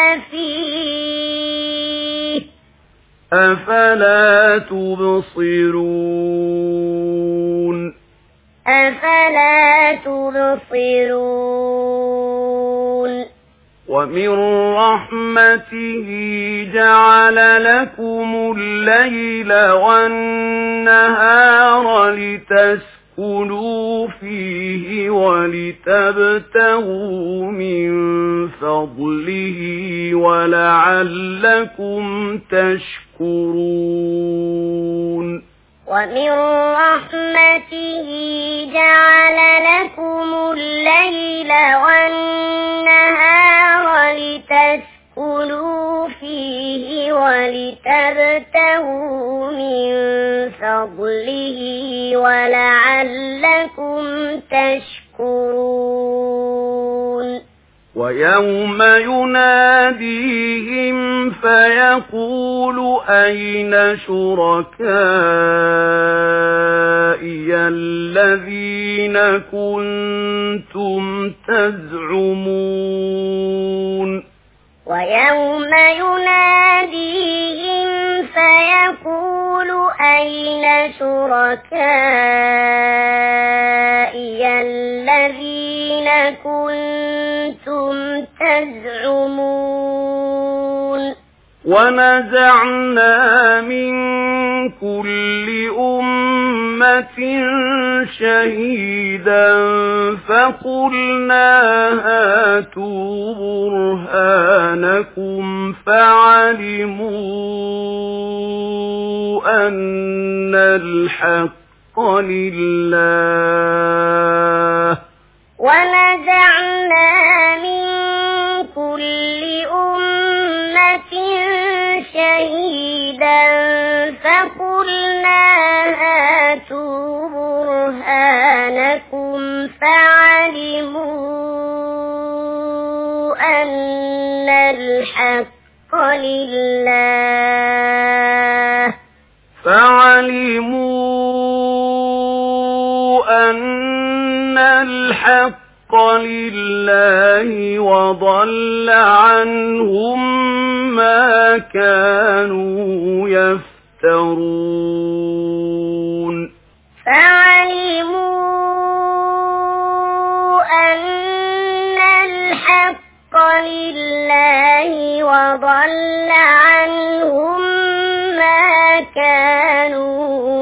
فيه أفلا تبصرون أفلا تبصرون ومن رحمته جعل لكم الليل والنهار لتسكنوا فيه ولتبتغوا من فضله ولعلكم تشكرون ومن رحمته جعل لكم الليل والنهار لتسكنوا فيه ولتبتغوا من فضله ولعلكم تشكرون ويوم يناديهم فيقول أين شركائي الذين كنتم تزعمون ويوم يناديهم فيقول أين شركائي الذين كنتم تزعمون ونزعنا من كل أمة شهيدا فقلنا هاتوا برهانكم فعلموا أن الحق لله ونزعنا من كل أمة شهيدا فقلنا هاتوا برهانكم فعلموا أن الحق لله أن الحق لله وضل عنهم ما كانوا يفترون أن الحق لله وضل عنهم ما كانوا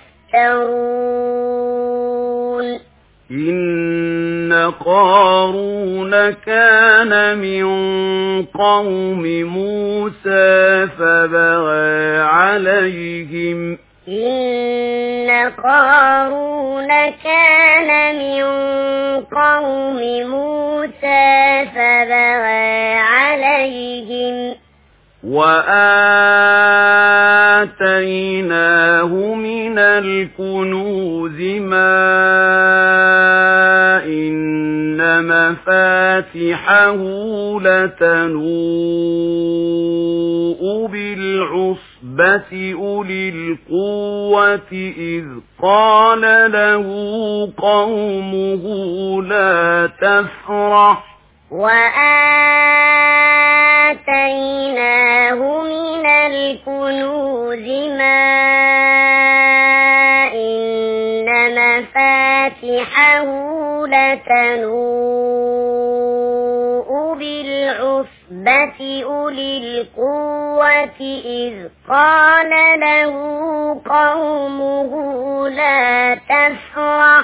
يفترون إن قارون كان من قوم موسى فبغى عليهم إن قارون كان من قوم موسى فبغى عليهم وآتيناه من الكنوز ما إن مفاتحه لتنوء بالعصبة أولي القوة إذ قال له قومه لا تفرح وآتيناه من الكنوز ما إن مفاتحه لتنوء بالعصبة أولي القوة إذ قال له قومه لا تفرح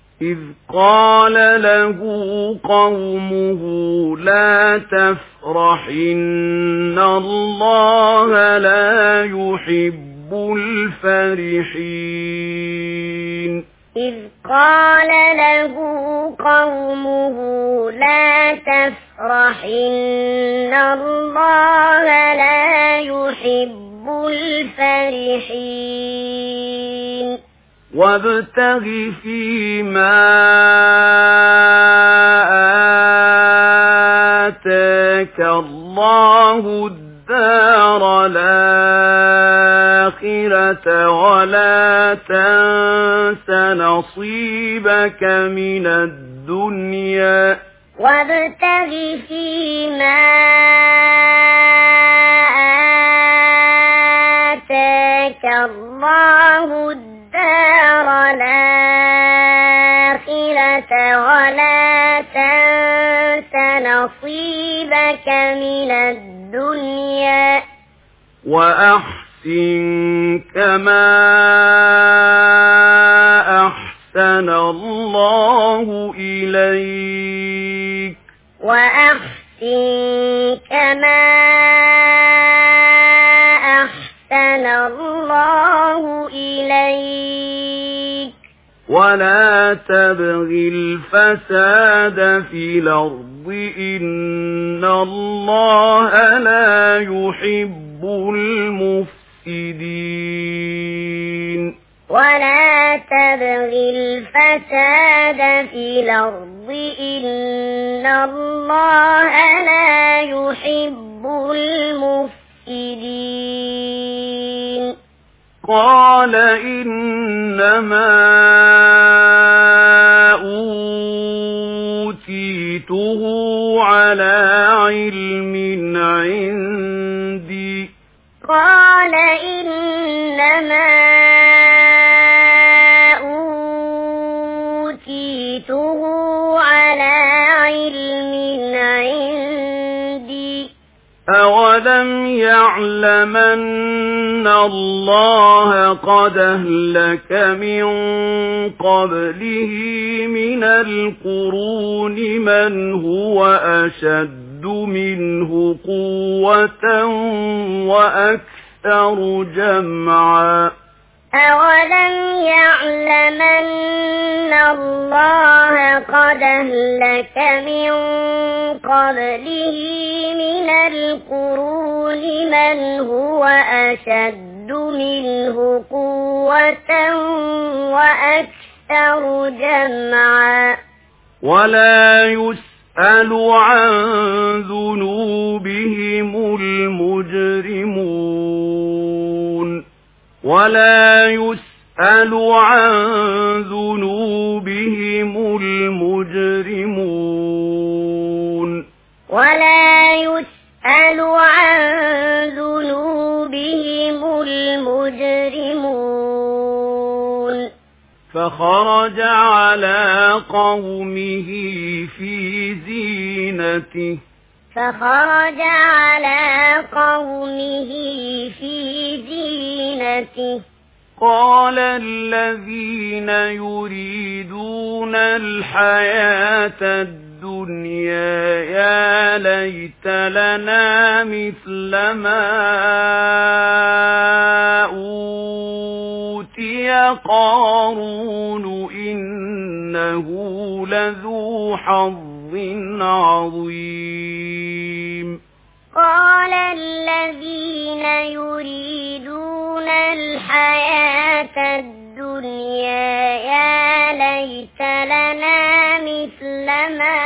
إن الله لا يحب الفرحين إذ قال له قومه لا تفرح إن الله لا يحب الفرحين وابتغ فيما آتاك آتاك الله الدار الآخرة ولا تنس نصيبك من الدنيا وابتغ فيما آتاك الله الدار الآخرة ولا تنس نصيبك من الدنيا وأحسن كما أحسن الله إليك وأحسن كما أحسن الله إليك ولا تبغ الفساد في الأرض إن الله لا يحب المفسدين ولا تبغ الفساد في الأرض إن الله لا يحب المفسدين قال إنما أوتيته على علم عندي قال إنما أوتيته على علم عندي أولم يعلم أن الله قد أهلك من قبله من القرون من هو أشد منه قوة وأكثر جمعا أولم يعلم أن الله قد أهلك من قبله من القرون من هو أشد منه قوة وأكثر جمعا ولا يسأل عن ذنوبهم المجرمون ولا يسأل عن ذنوبهم المجرمون ولا يسأل عن ذنوبهم المجرمون فخرج على قومه في زينته فخرج على قومه في زينته قال الذين يريدون الحياة الدنيا يا ليت لنا مثل ما أوتي قارون إنه لذو حظ عظيم قال الذين يريدون الحياة الدنيا يا ليت لنا مثل ما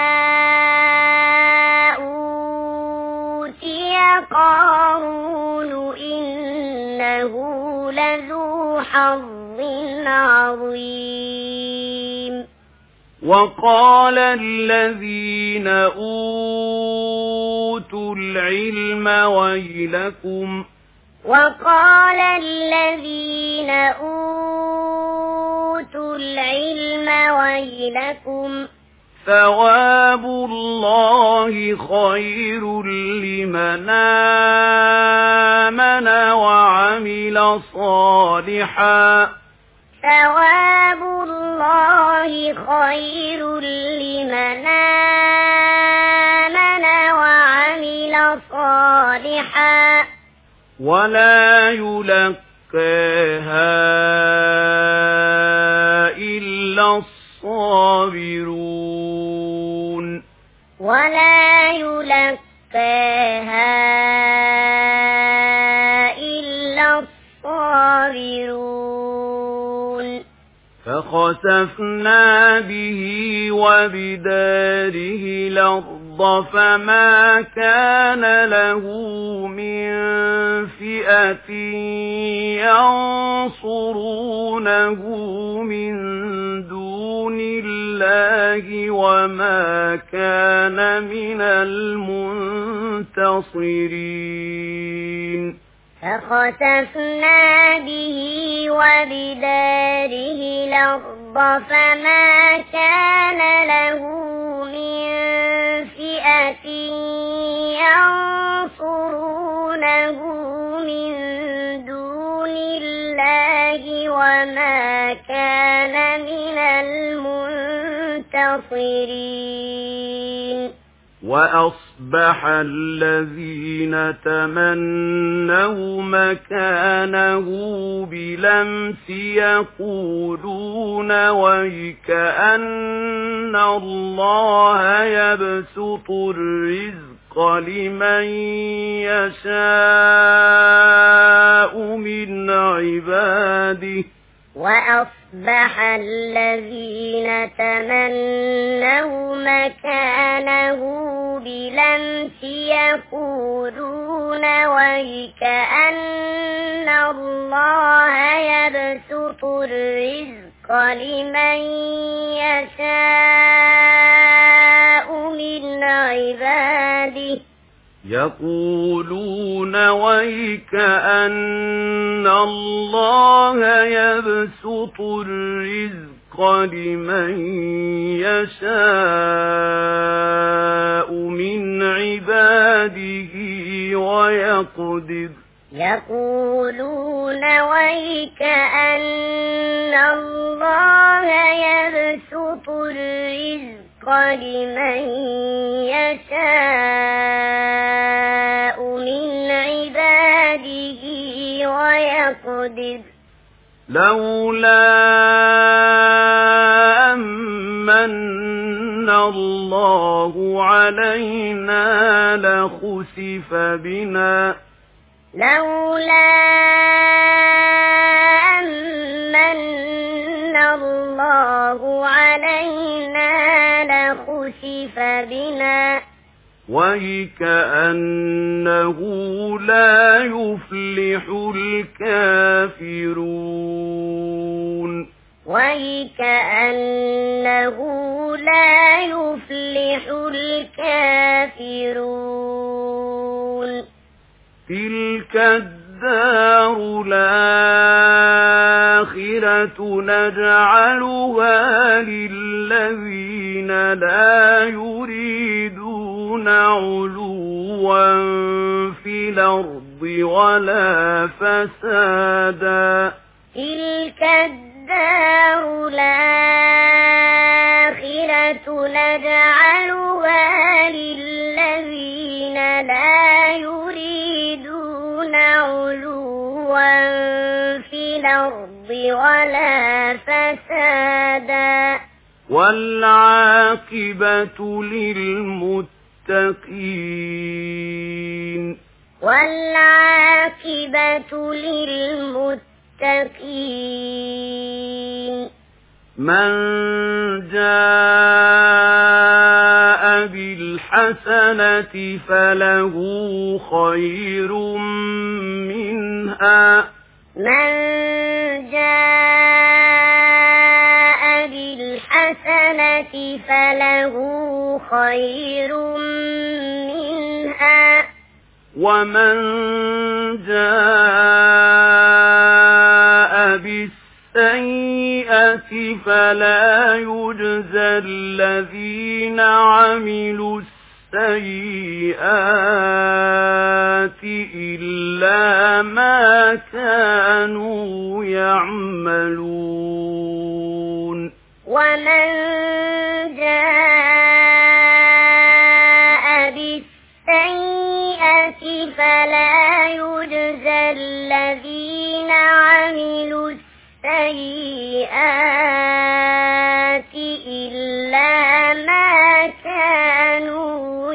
أوتي قارون إنه لذو حظ عظيم وقال الذين أوتوا العلم ويلكم وقال الذين أوتوا العلم ويلكم ثواب الله خير لمن آمن وعمل صالحا ثواب الله خير لمن آمن وعمل صالحا ولا يلقاها إلا الصابرون ولا يلقاها إلا الصابرون فخسفنا به وبداره الأرض فما كان له من فئة ينصرونه من دون الله وما كان من المنتصرين فخسفنا به وبداره الأرض فما كان له من فئة ينصرونه من دون الله وما كان من المنتصرين وأصبح الذين تمنوا مكانه بلمس يقولون ويكأن الله يبسط الرزق لمن يشاء من عباده وأصبح الذين تمنوا مكانه بلمس يقولون ويكأن الله يبسط الرزق لمن يشاء من عباده يقولون ويكأن الله يبسط الرزق لمن يشاء من عباده ويقدر يقولون ويكأن الله يبسط الرزق لمن يشاء من عباده ويقدر لولا أمن الله علينا لخسف بنا لولا أمن الله علينا لخسف بنا ويكأنه لا يفلح الكافرون ويكأنه لا يفلح الكافرون تلك الدار الآخرة نجعلها للذين لا يريدون علوا في الأرض ولا فسادا تلك الدار الآخرة نجعلها للذين لا يريدون علوا في الأرض ولا فسادا والعاقبة للمتقين والعاقبة للمتقين من جاء بالحسنة فله خير منها من جاء بالحسنة فله خير منها ومن جاء بالسيئة فلا يجزى الذين عملوا السيئات إلا ما كانوا يعملون ومن جاء بالسيئة فلا يجزى الذين عملوا السيئات إلا ما كانوا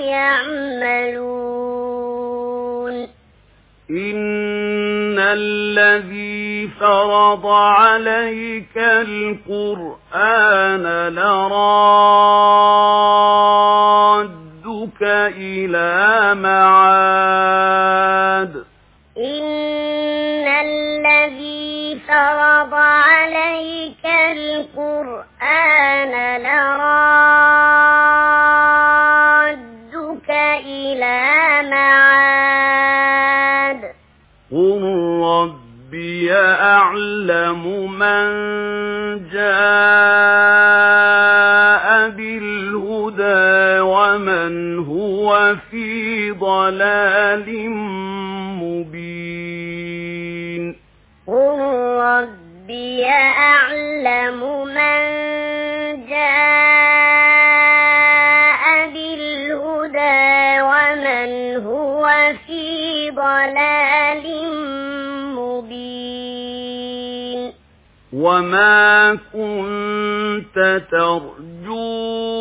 يعملون إن الذي فرض عليك القرآن لرادك معاد إن الذي فرض عليك القرآن لرادك إلى معاد قل ربي أعلم من جاء بالهدى ومن هو في ضلال مبين قل ربي أعلم من جاء بالهدى ومن هو في ضلال مبين وما كنت ترجو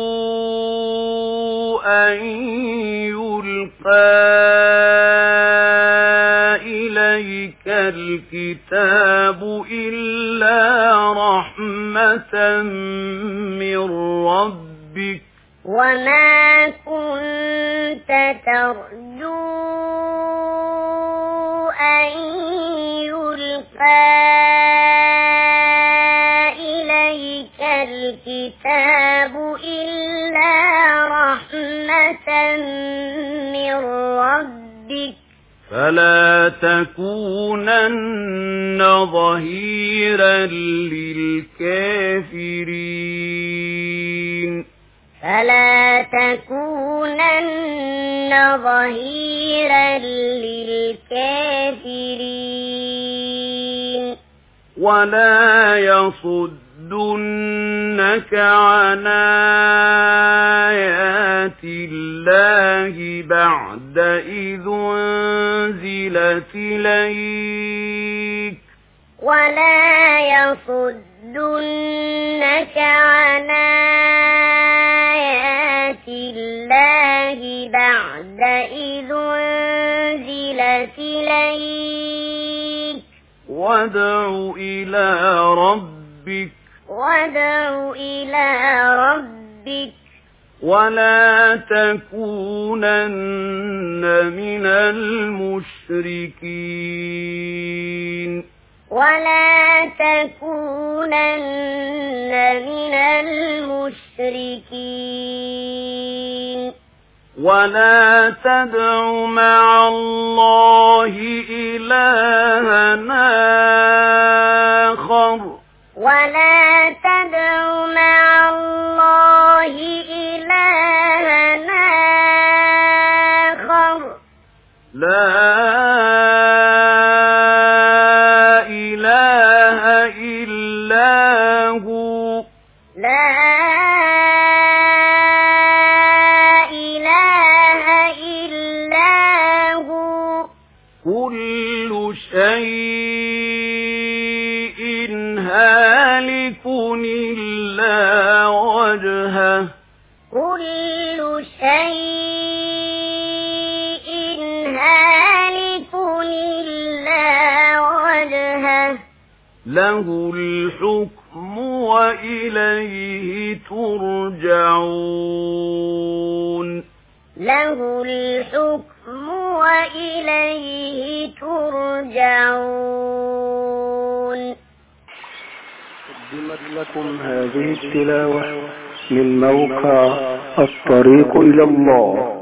أن يلقى إليك الكتاب إلا رحمة من ربك وما كنت ترجو أن يلقى إليك الكتاب إلا رحمة من ربك فلا تكونن ظهيرا للكافرين فلا تكونن ظهيرا للكافرين ولا يصدنك عن آيات الله بعد إذ أنزلت إليك ولا يصدنك عن آيات الله بعد إذ أنزلت إليك وادع إلى ربك ولا تكونن من المشركين ولا تدع مع الله إلها آخر لا إله إلا هو كل شيء هالك إلا وجهه له الحكم وإليه ترجعون قدمت لكم هذه التلاوة من موقع الطريق إلى الله.